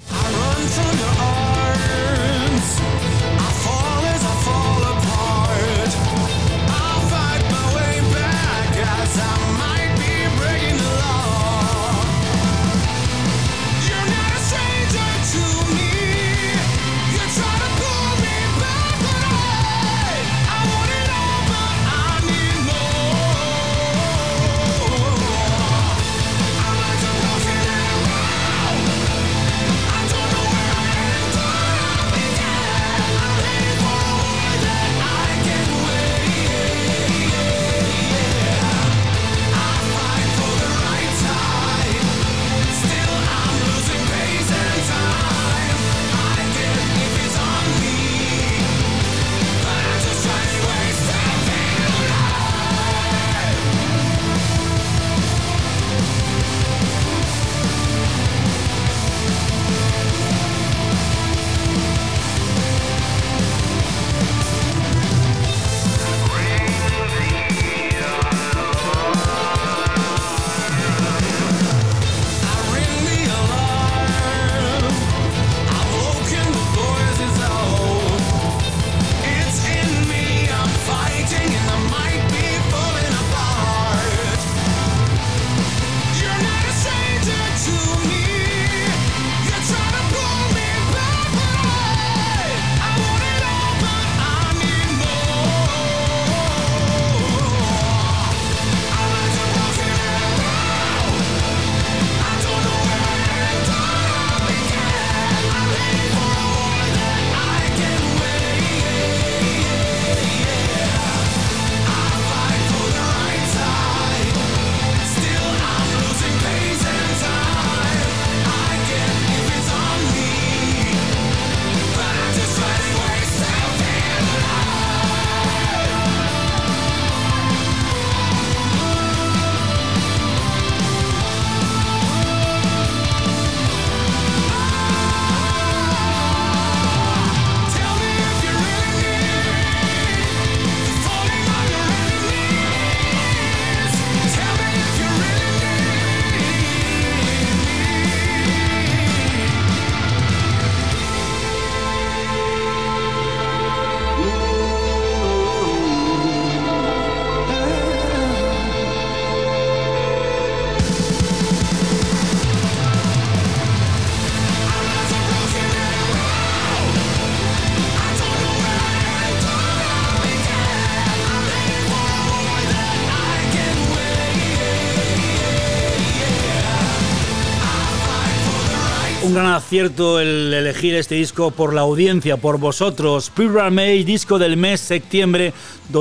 Un gran acierto el elegir este disco por la audiencia, por vosotros. Pyramaze, disco del mes septiembre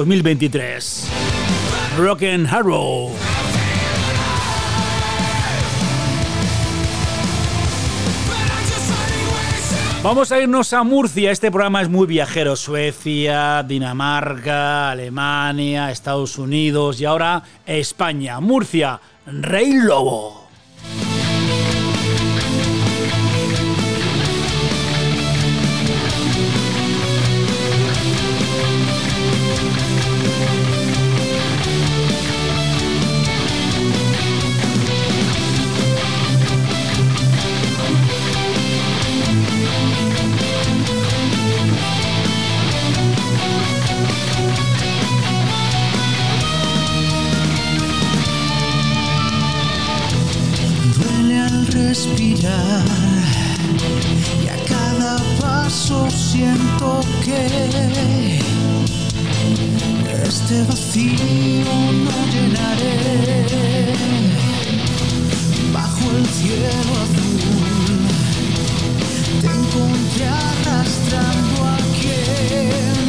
2023. Broken Arrow. Vamos a irnos a Murcia. Este programa es muy viajero. Suecia, Dinamarca, Alemania, Estados Unidos y ahora España. Murcia, Rey Lobo. Respirar y a cada paso siento que este vacío no llenaré. Bajo el cielo azul te encontré arrastrando a quien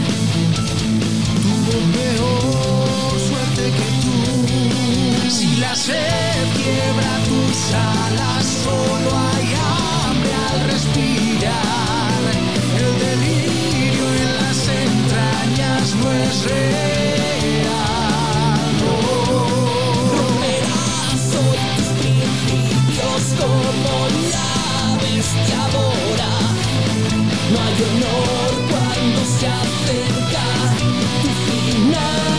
tuvo peor suerte que tú. Si la sed quiebra tus alas, solo hay hambre al respirar. El delirio en las entrañas no es real. Romperás hoy tus principios como la bestia devora. No hay honor cuando se acerca tu final.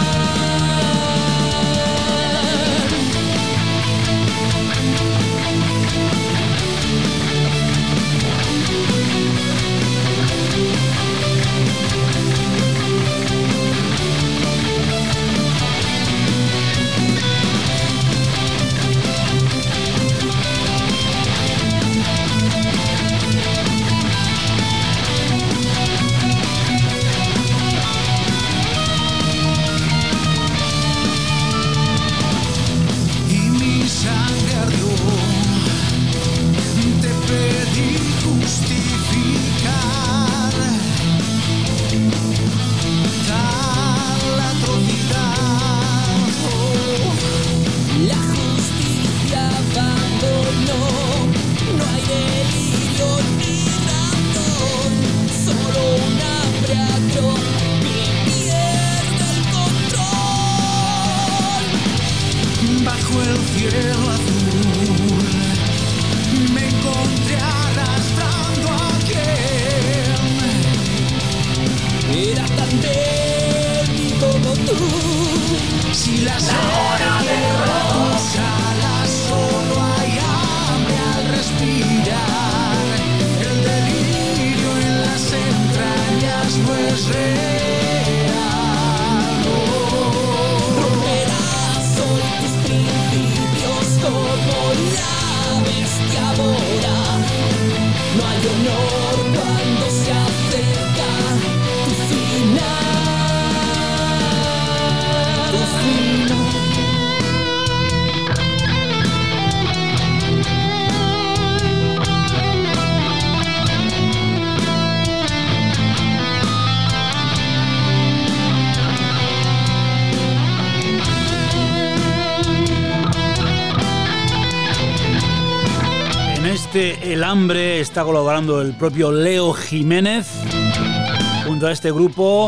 El Hambre está colaborando el propio Leo Jiménez junto a este grupo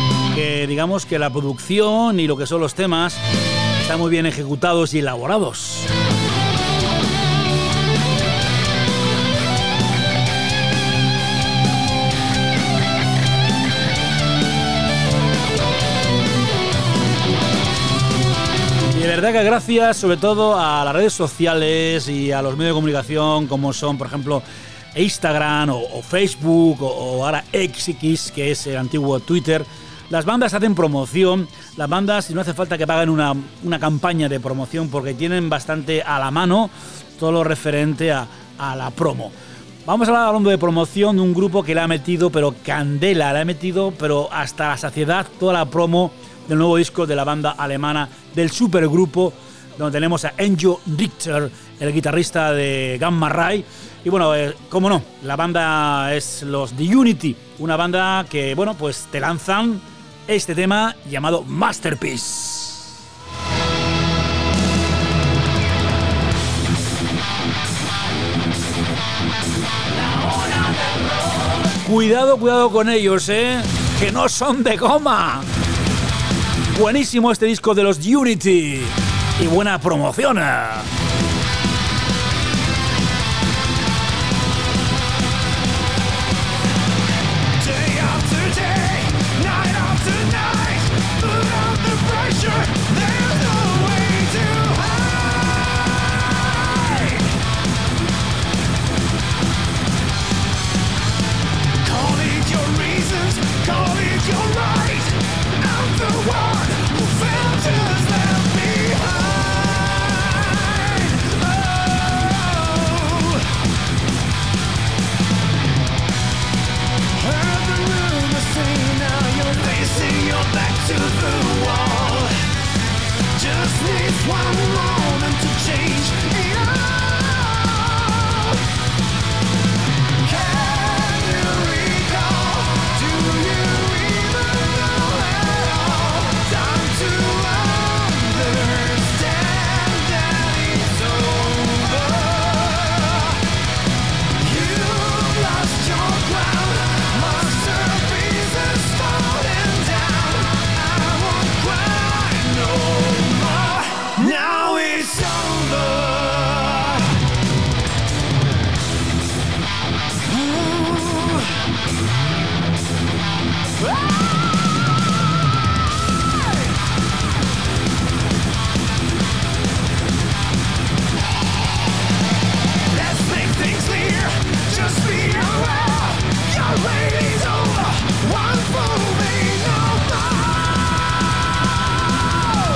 que digamos que la producción y lo que son los temas están muy bien ejecutados y elaborados. Y de verdad que gracias sobre todo a las redes sociales y a los medios de comunicación como son, por ejemplo, Instagram o Facebook o ahora XX, que es el antiguo Twitter. Las bandas hacen promoción, las bandas no hace falta que paguen una campaña de promoción porque tienen bastante a la mano todo lo referente a la promo. Vamos a hablar hablando de promoción de un grupo que le ha metido pero candela, le ha metido pero hasta la saciedad toda la promo del nuevo disco de la banda alemana del supergrupo, donde tenemos a Enjo Richter, el guitarrista de Gamma Ray. Y bueno, cómo no, la banda es los The Unity, una banda que, bueno, pues te lanzan este tema llamado Masterpiece. Cuidado, cuidado con ellos, que no son de goma. Buenísimo este disco de los Unity y buena promoción. One who filters them behind. to the wall. Just needs one moment to change it all. Can you recall? Do you even know at all? Time to understand that it's over. You've lost your ground. Masterpieces falling down. I won't cry no more. Now it's over. Let's make things clear. Just be aware. Your reign is over. One for me, no more.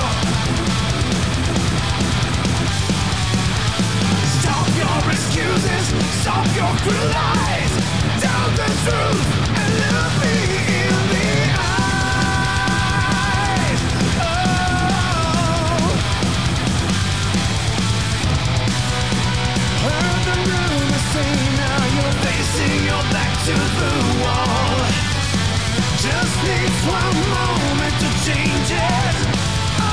Stop your excuses. Stop your cruel lies. Tell the truth and look me in the eyes. Oh. Heard the rumors say now you're facing your back to the wall. Just needs one moment to change it. Oh.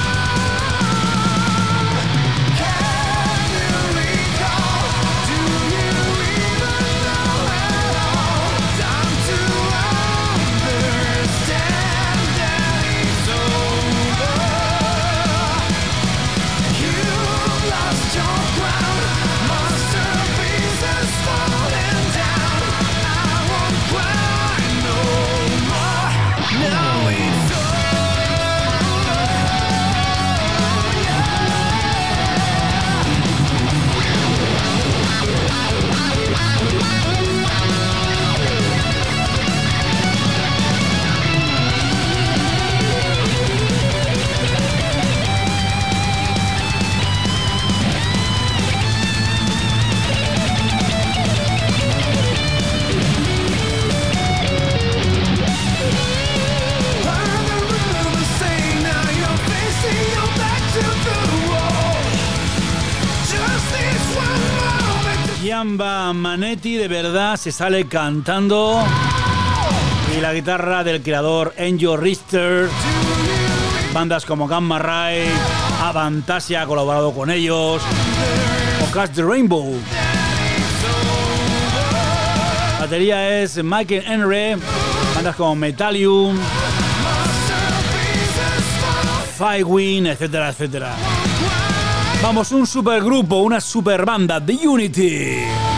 Can you recall? Do you even know at all? Time to understand that it's over. You've lost your ground. Masterpieces falling down. I won't cry no more. Now it's Giamba Manetti de verdad se sale cantando, y la guitarra del creador Enjo Richter. Bandas como Gamma Ray, Avantasia ha colaborado con ellos, o Catch the Rainbow. Batería es Michael Henry. Bandas como Metallium, Firewind, etcétera, etcétera. Vamos, un supergrupo, una superbanda, The Unity.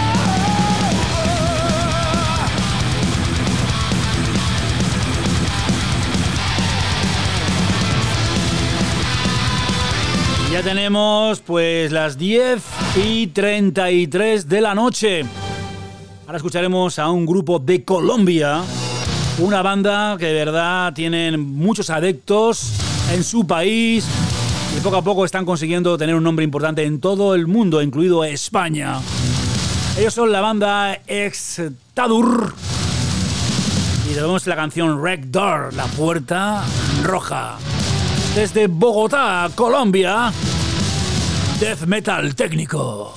Ya tenemos pues las 10:33 de la noche. Ahora escucharemos a un grupo de Colombia, una banda que de verdad tienen muchos adeptos en su país. Y poco a poco están consiguiendo tener un nombre importante en todo el mundo, incluido España. Ellos son la banda Extadur. Y tenemos la canción Red Door, la puerta roja. Desde Bogotá, Colombia, death metal técnico.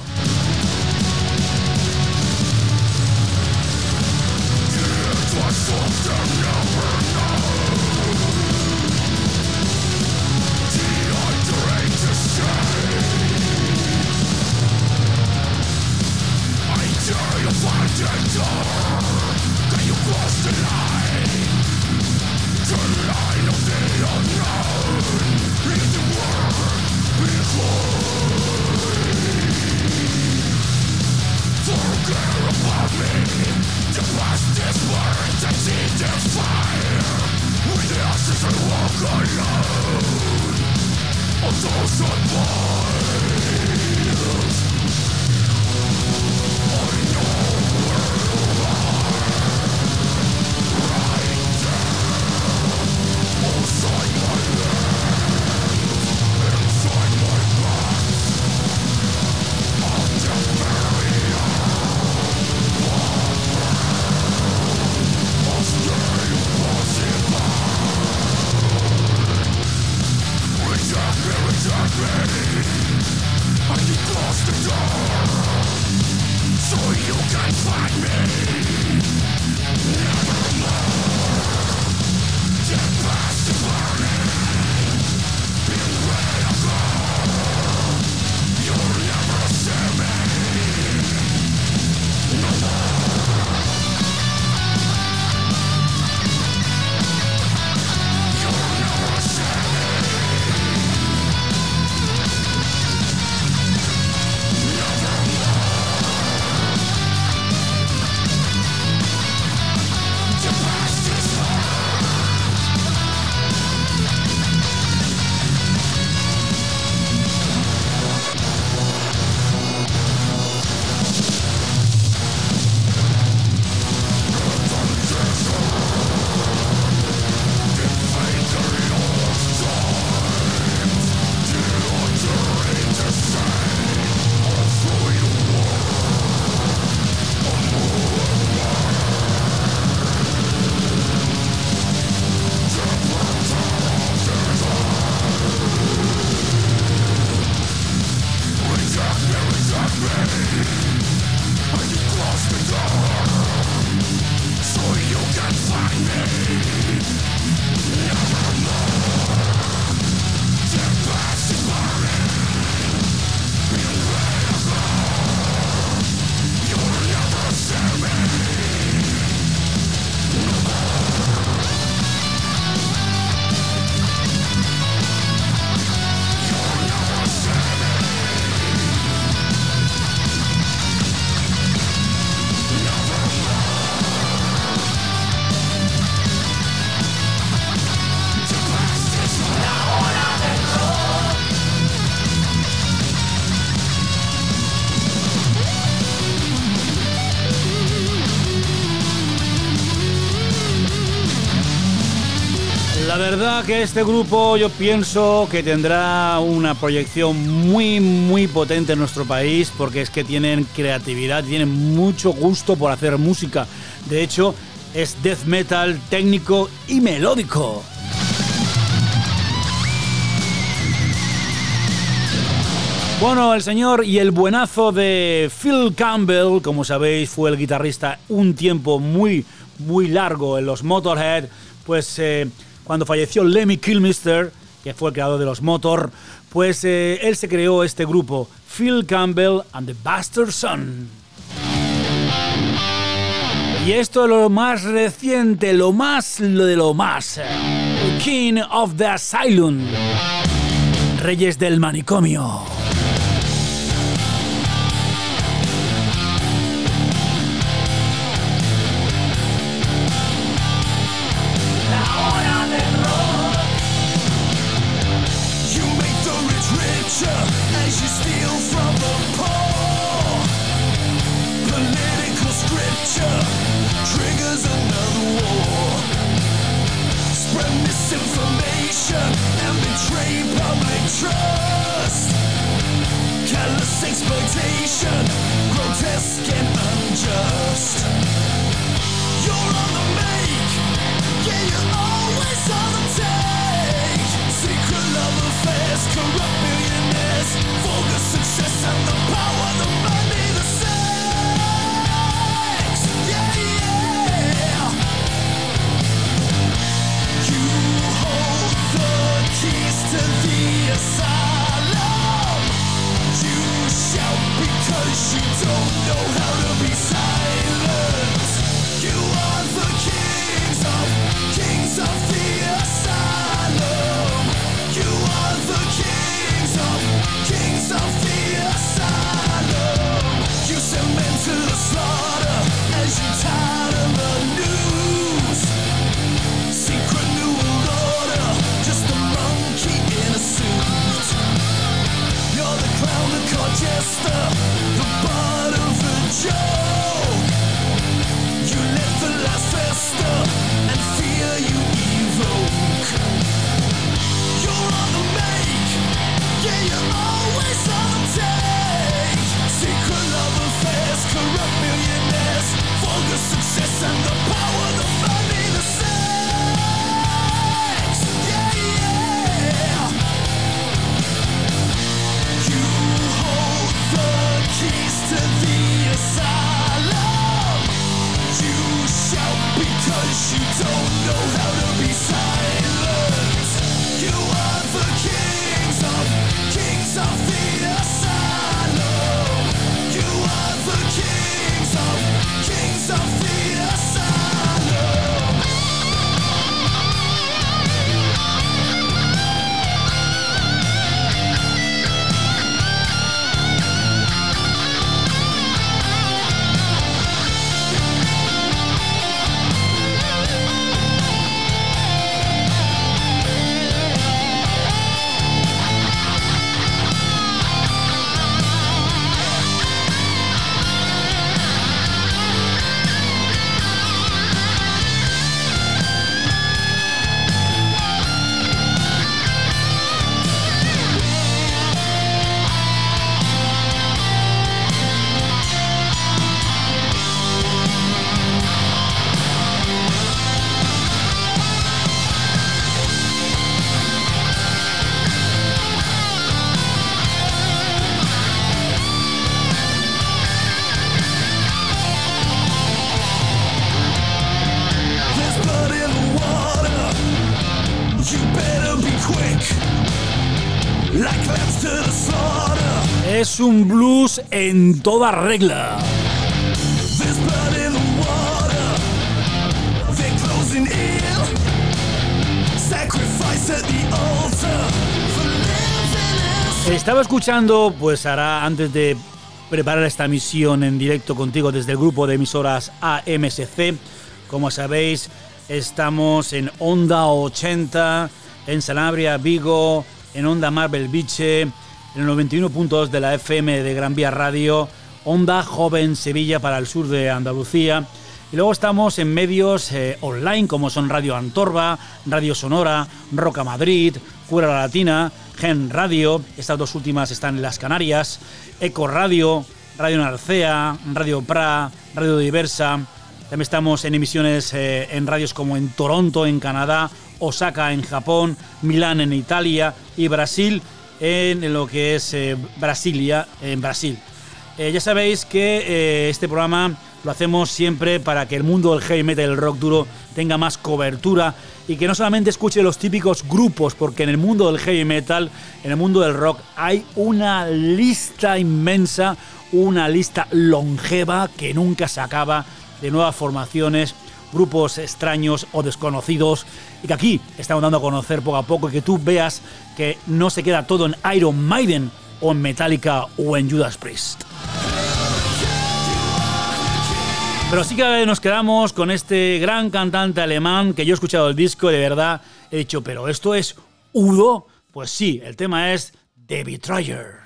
La verdad que este grupo yo pienso que tendrá una proyección muy potente en nuestro país, porque es que tienen creatividad, tienen mucho gusto por hacer música. De hecho, es death metal técnico y melódico. Bueno, el señor y el buenazo de Phil Campbell, como sabéis, fue el guitarrista un tiempo muy largo en los Motorhead. Pues cuando falleció Lemmy Kilmister, que fue el creador de los Motor, pues él se creó este grupo, Phil Campbell and the Bastard Son. Y esto es lo más reciente, lo de lo más. King of the Asylum, Reyes del Manicomio. As you steal from the poor, political scripture triggers another war. Spread misinformation and betray public trust. Callous exploitation, grotesque and unjust. You're on the make, yeah, you're always on the take. Secret love affairs, corrupt billionaires, vulgar success and the power, the money, the sex. Yeah, yeah. You hold the keys to the asylum. You shout because you don't know how to be silent. You are the kings of the asylum. You are the kings of the asylum. You send men to the slaughter as you tired the news. Secret new order, just a monkey in a suit. You're the clown, the court jester, the butt of a joke. You let the lies fester and fear you evoke. You're on the make, yeah, you're always on the take. Secret love affairs, corrupt millionaires, vulgar success and the power, the money, the sex. Yeah, yeah. You hold the keys to the asylum. You shout because you don't know how to be silent. You are the kings of the asylum. You are the kings of the asylum. There's blood in the water. You better be quick. Like lambs to the slaughter. Es un blues en toda regla. There's blood in the water. They're closing in. Sacrifice at the altar. For living. Estaba escuchando, pues hará antes de preparar esta misión en directo contigo desde el grupo de emisoras AMSC. Como sabéis, estamos en Onda 80, en Sanabria, Vigo, en Onda Marvel Biche, en el 91.2 de la FM de Gran Vía Radio, Onda Joven Sevilla para el sur de Andalucía, Y luego estamos en medios online como son Radio Antorba, Radio Sonora, Roca Madrid, Cura Latina, Gen Radio, estas dos últimas están en las Canarias, Eco Radio, Radio Narcea, Radio Pra, Radio Diversa. También estamos en emisiones en radios como en Toronto, en Canadá, Osaka, en Japón, Milán, en Italia y Brasil, en lo que es Brasilia, en Brasil. Ya sabéis que este programa lo hacemos siempre para que el mundo del heavy metal y el rock duro tenga más cobertura y que no solamente escuche los típicos grupos, porque en el mundo del heavy metal, en el mundo del rock, hay una lista inmensa, una lista longeva que nunca se acaba de nuevas formaciones, grupos extraños o desconocidos, y que aquí estamos dando a conocer poco a poco y que tú veas que no se queda todo en Iron Maiden o en Metallica o en Judas Priest. Pero sí que nos quedamos con este gran cantante alemán que yo he escuchado el disco y de verdad he dicho, ¿pero esto es Udo? Pues sí, el tema es The Betrayer.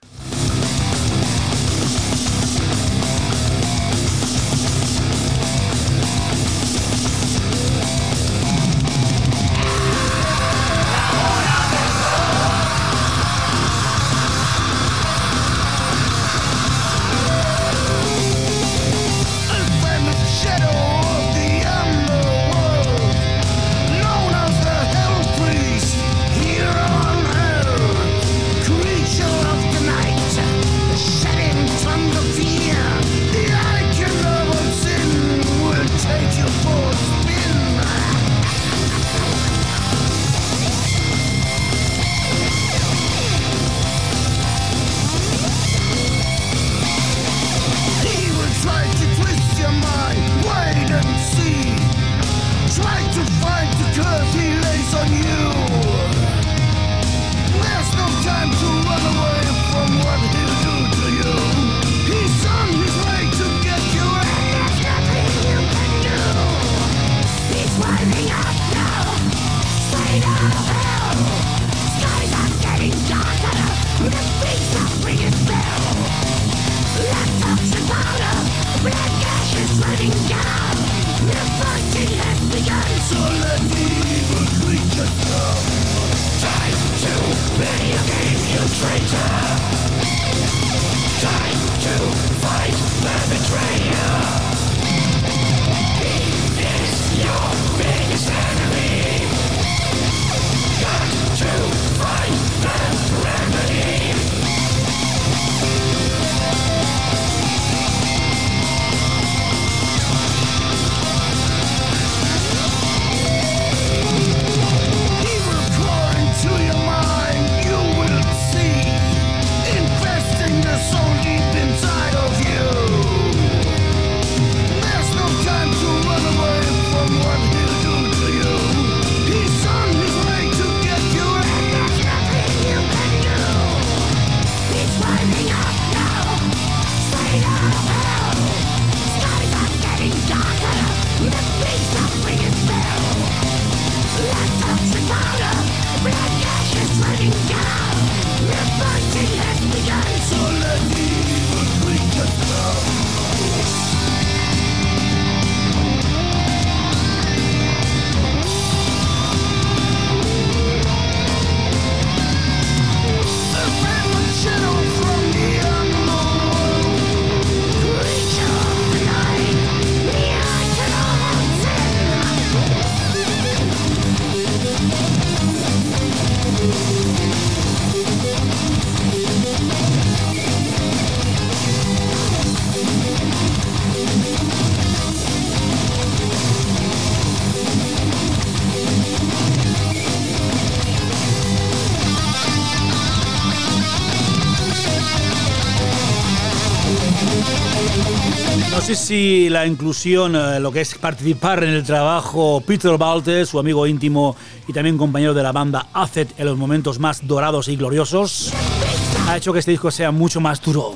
No sé si la inclusión, lo que es participar en el trabajo, Peter Baltes, su amigo íntimo y también compañero de la banda Acid en los momentos más dorados y gloriosos, ha hecho que este disco sea mucho más duro.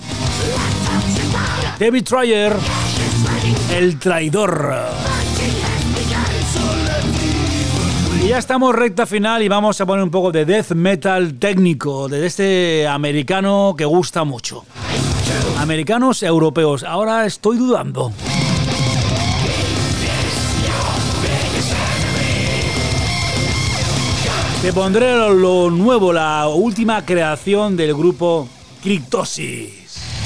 The Betrayer, el traidor. Y ya estamos recta final y vamos a poner un poco de death metal técnico de este americano que gusta mucho. Americanos europeos, ahora estoy dudando. Te pondré lo nuevo, la última creación del grupo Cryptosis.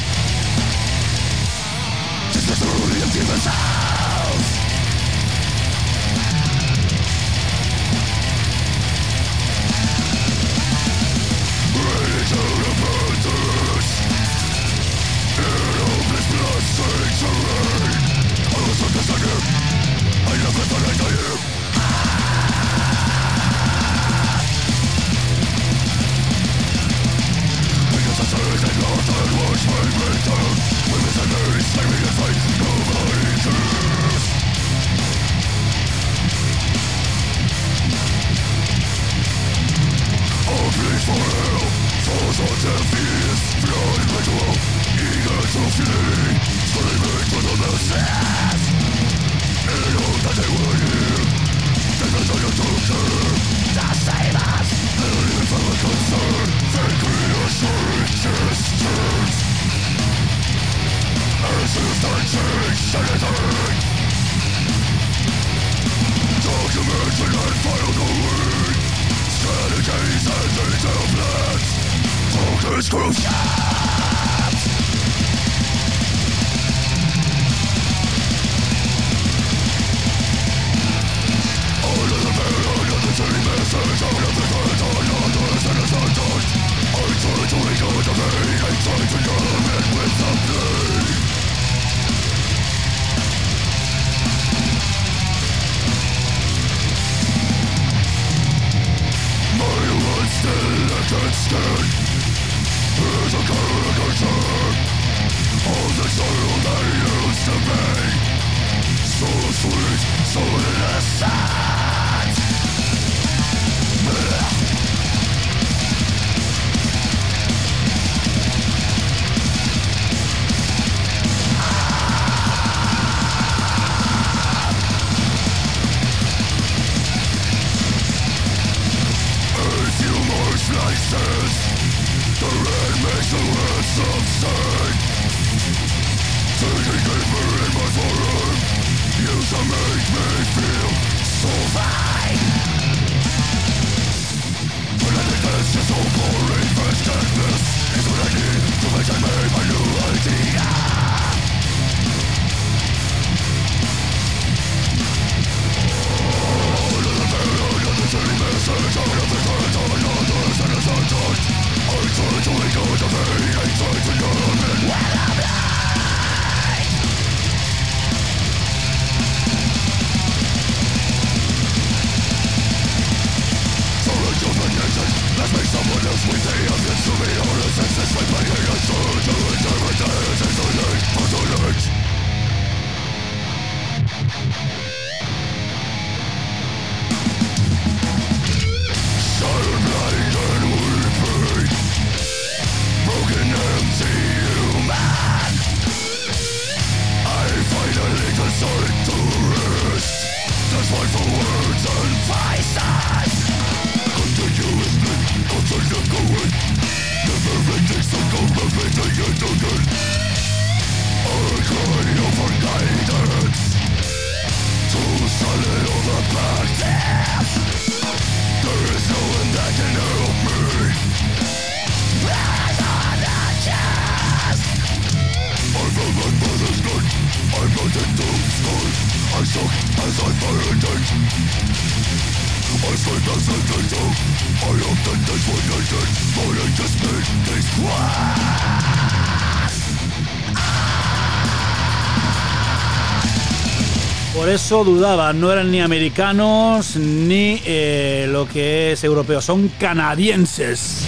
Por eso dudaban, no eran ni americanos ni lo que es europeo, son canadienses.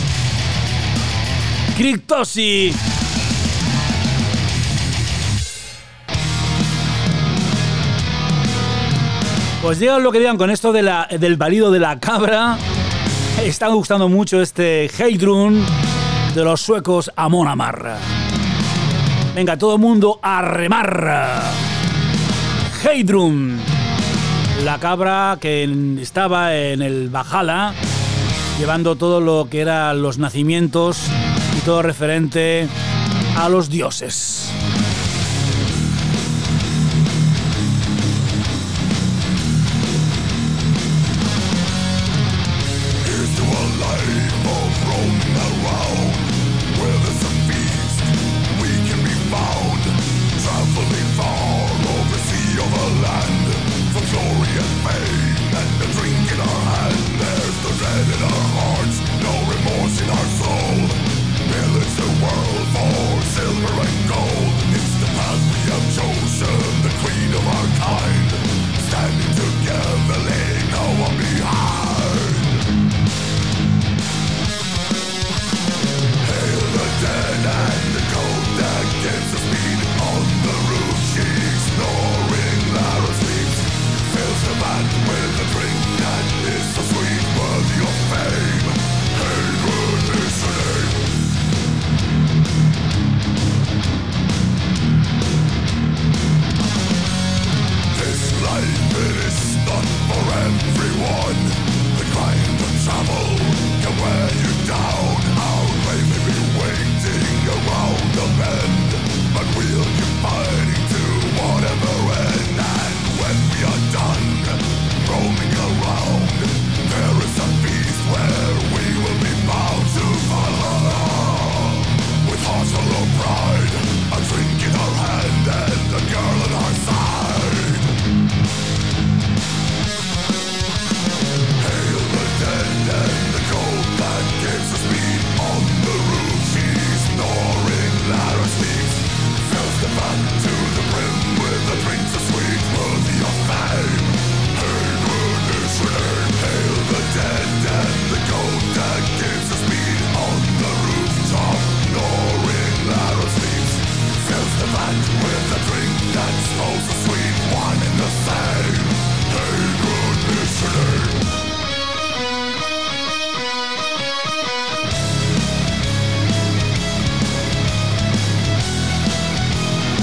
Cryptosis. Pues digan lo que digan con esto del balido de la cabra. Está gustando mucho este Heidrun de los suecos Amon Amarth. Venga, todo el mundo a remar. Heidrun, la cabra que estaba en el Valhalla, llevando todo lo que eran los nacimientos y todo referente a los dioses.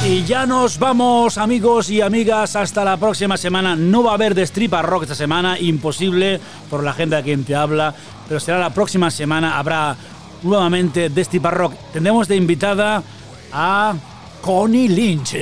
Y ya nos vamos, amigos y amigas, hasta la próxima semana. No va a haber Destripa Rock esta semana, imposible por la agenda de quien te habla, pero será la próxima semana, habrá nuevamente Destripa Rock. Tendremos de invitada a Connie Lynch.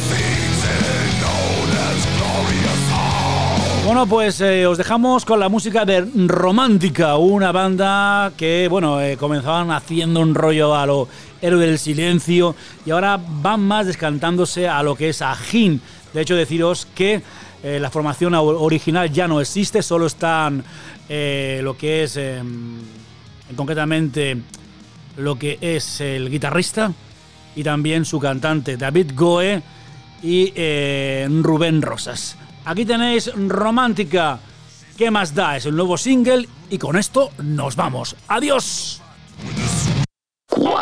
Bueno, pues os dejamos con la música de Romántica, una banda que, bueno, comenzaban haciendo un rollo a lo Héroe del Silencio y ahora van más descantándose a lo que es Ajín. De hecho, deciros que la formación original ya no existe, solo están lo que es, concretamente, lo que es el guitarrista y también su cantante, David Goe y Rubén Rosas. Aquí tenéis Romántica. ¿Qué más da? Es el nuevo single y con esto nos vamos. ¡Adiós! Cuando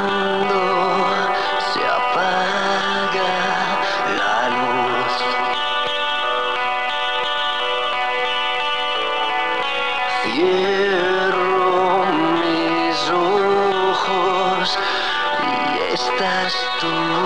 se apaga la luz, cierro mis ojos y estás tú.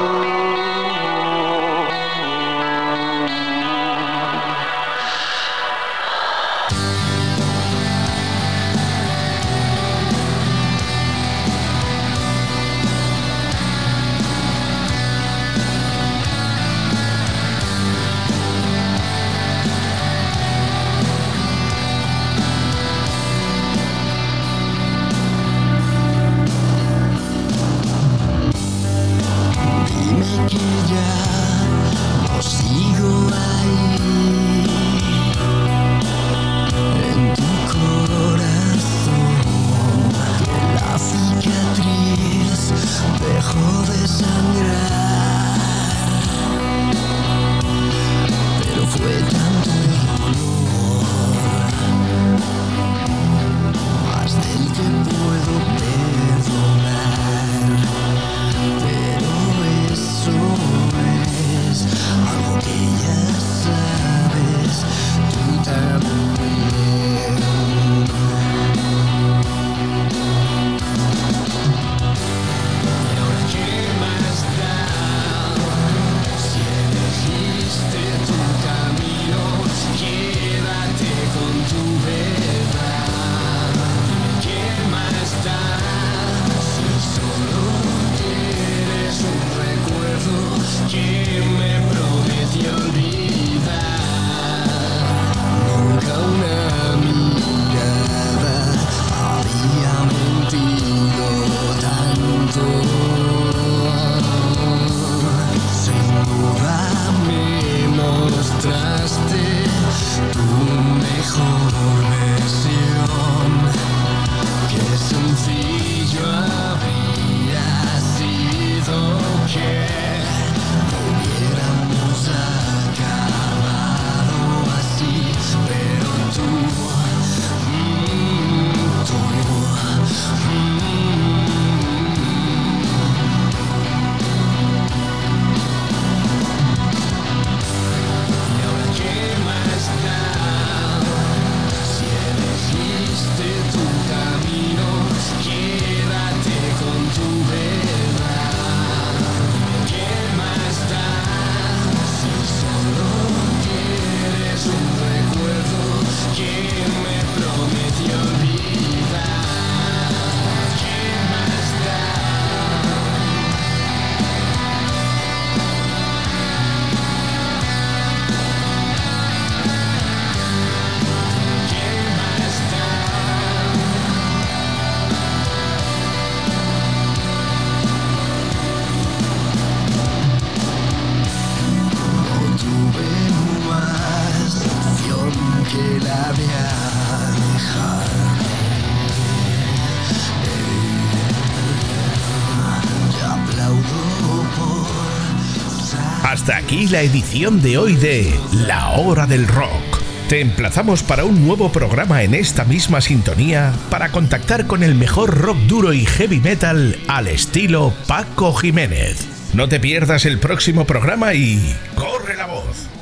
Hasta aquí la edición de hoy de La Hora del Rock. Te emplazamos para un nuevo programa en esta misma sintonía para contactar con el mejor rock duro y heavy metal al estilo Paco Jiménez. No te pierdas el próximo programa y ¡corre la voz!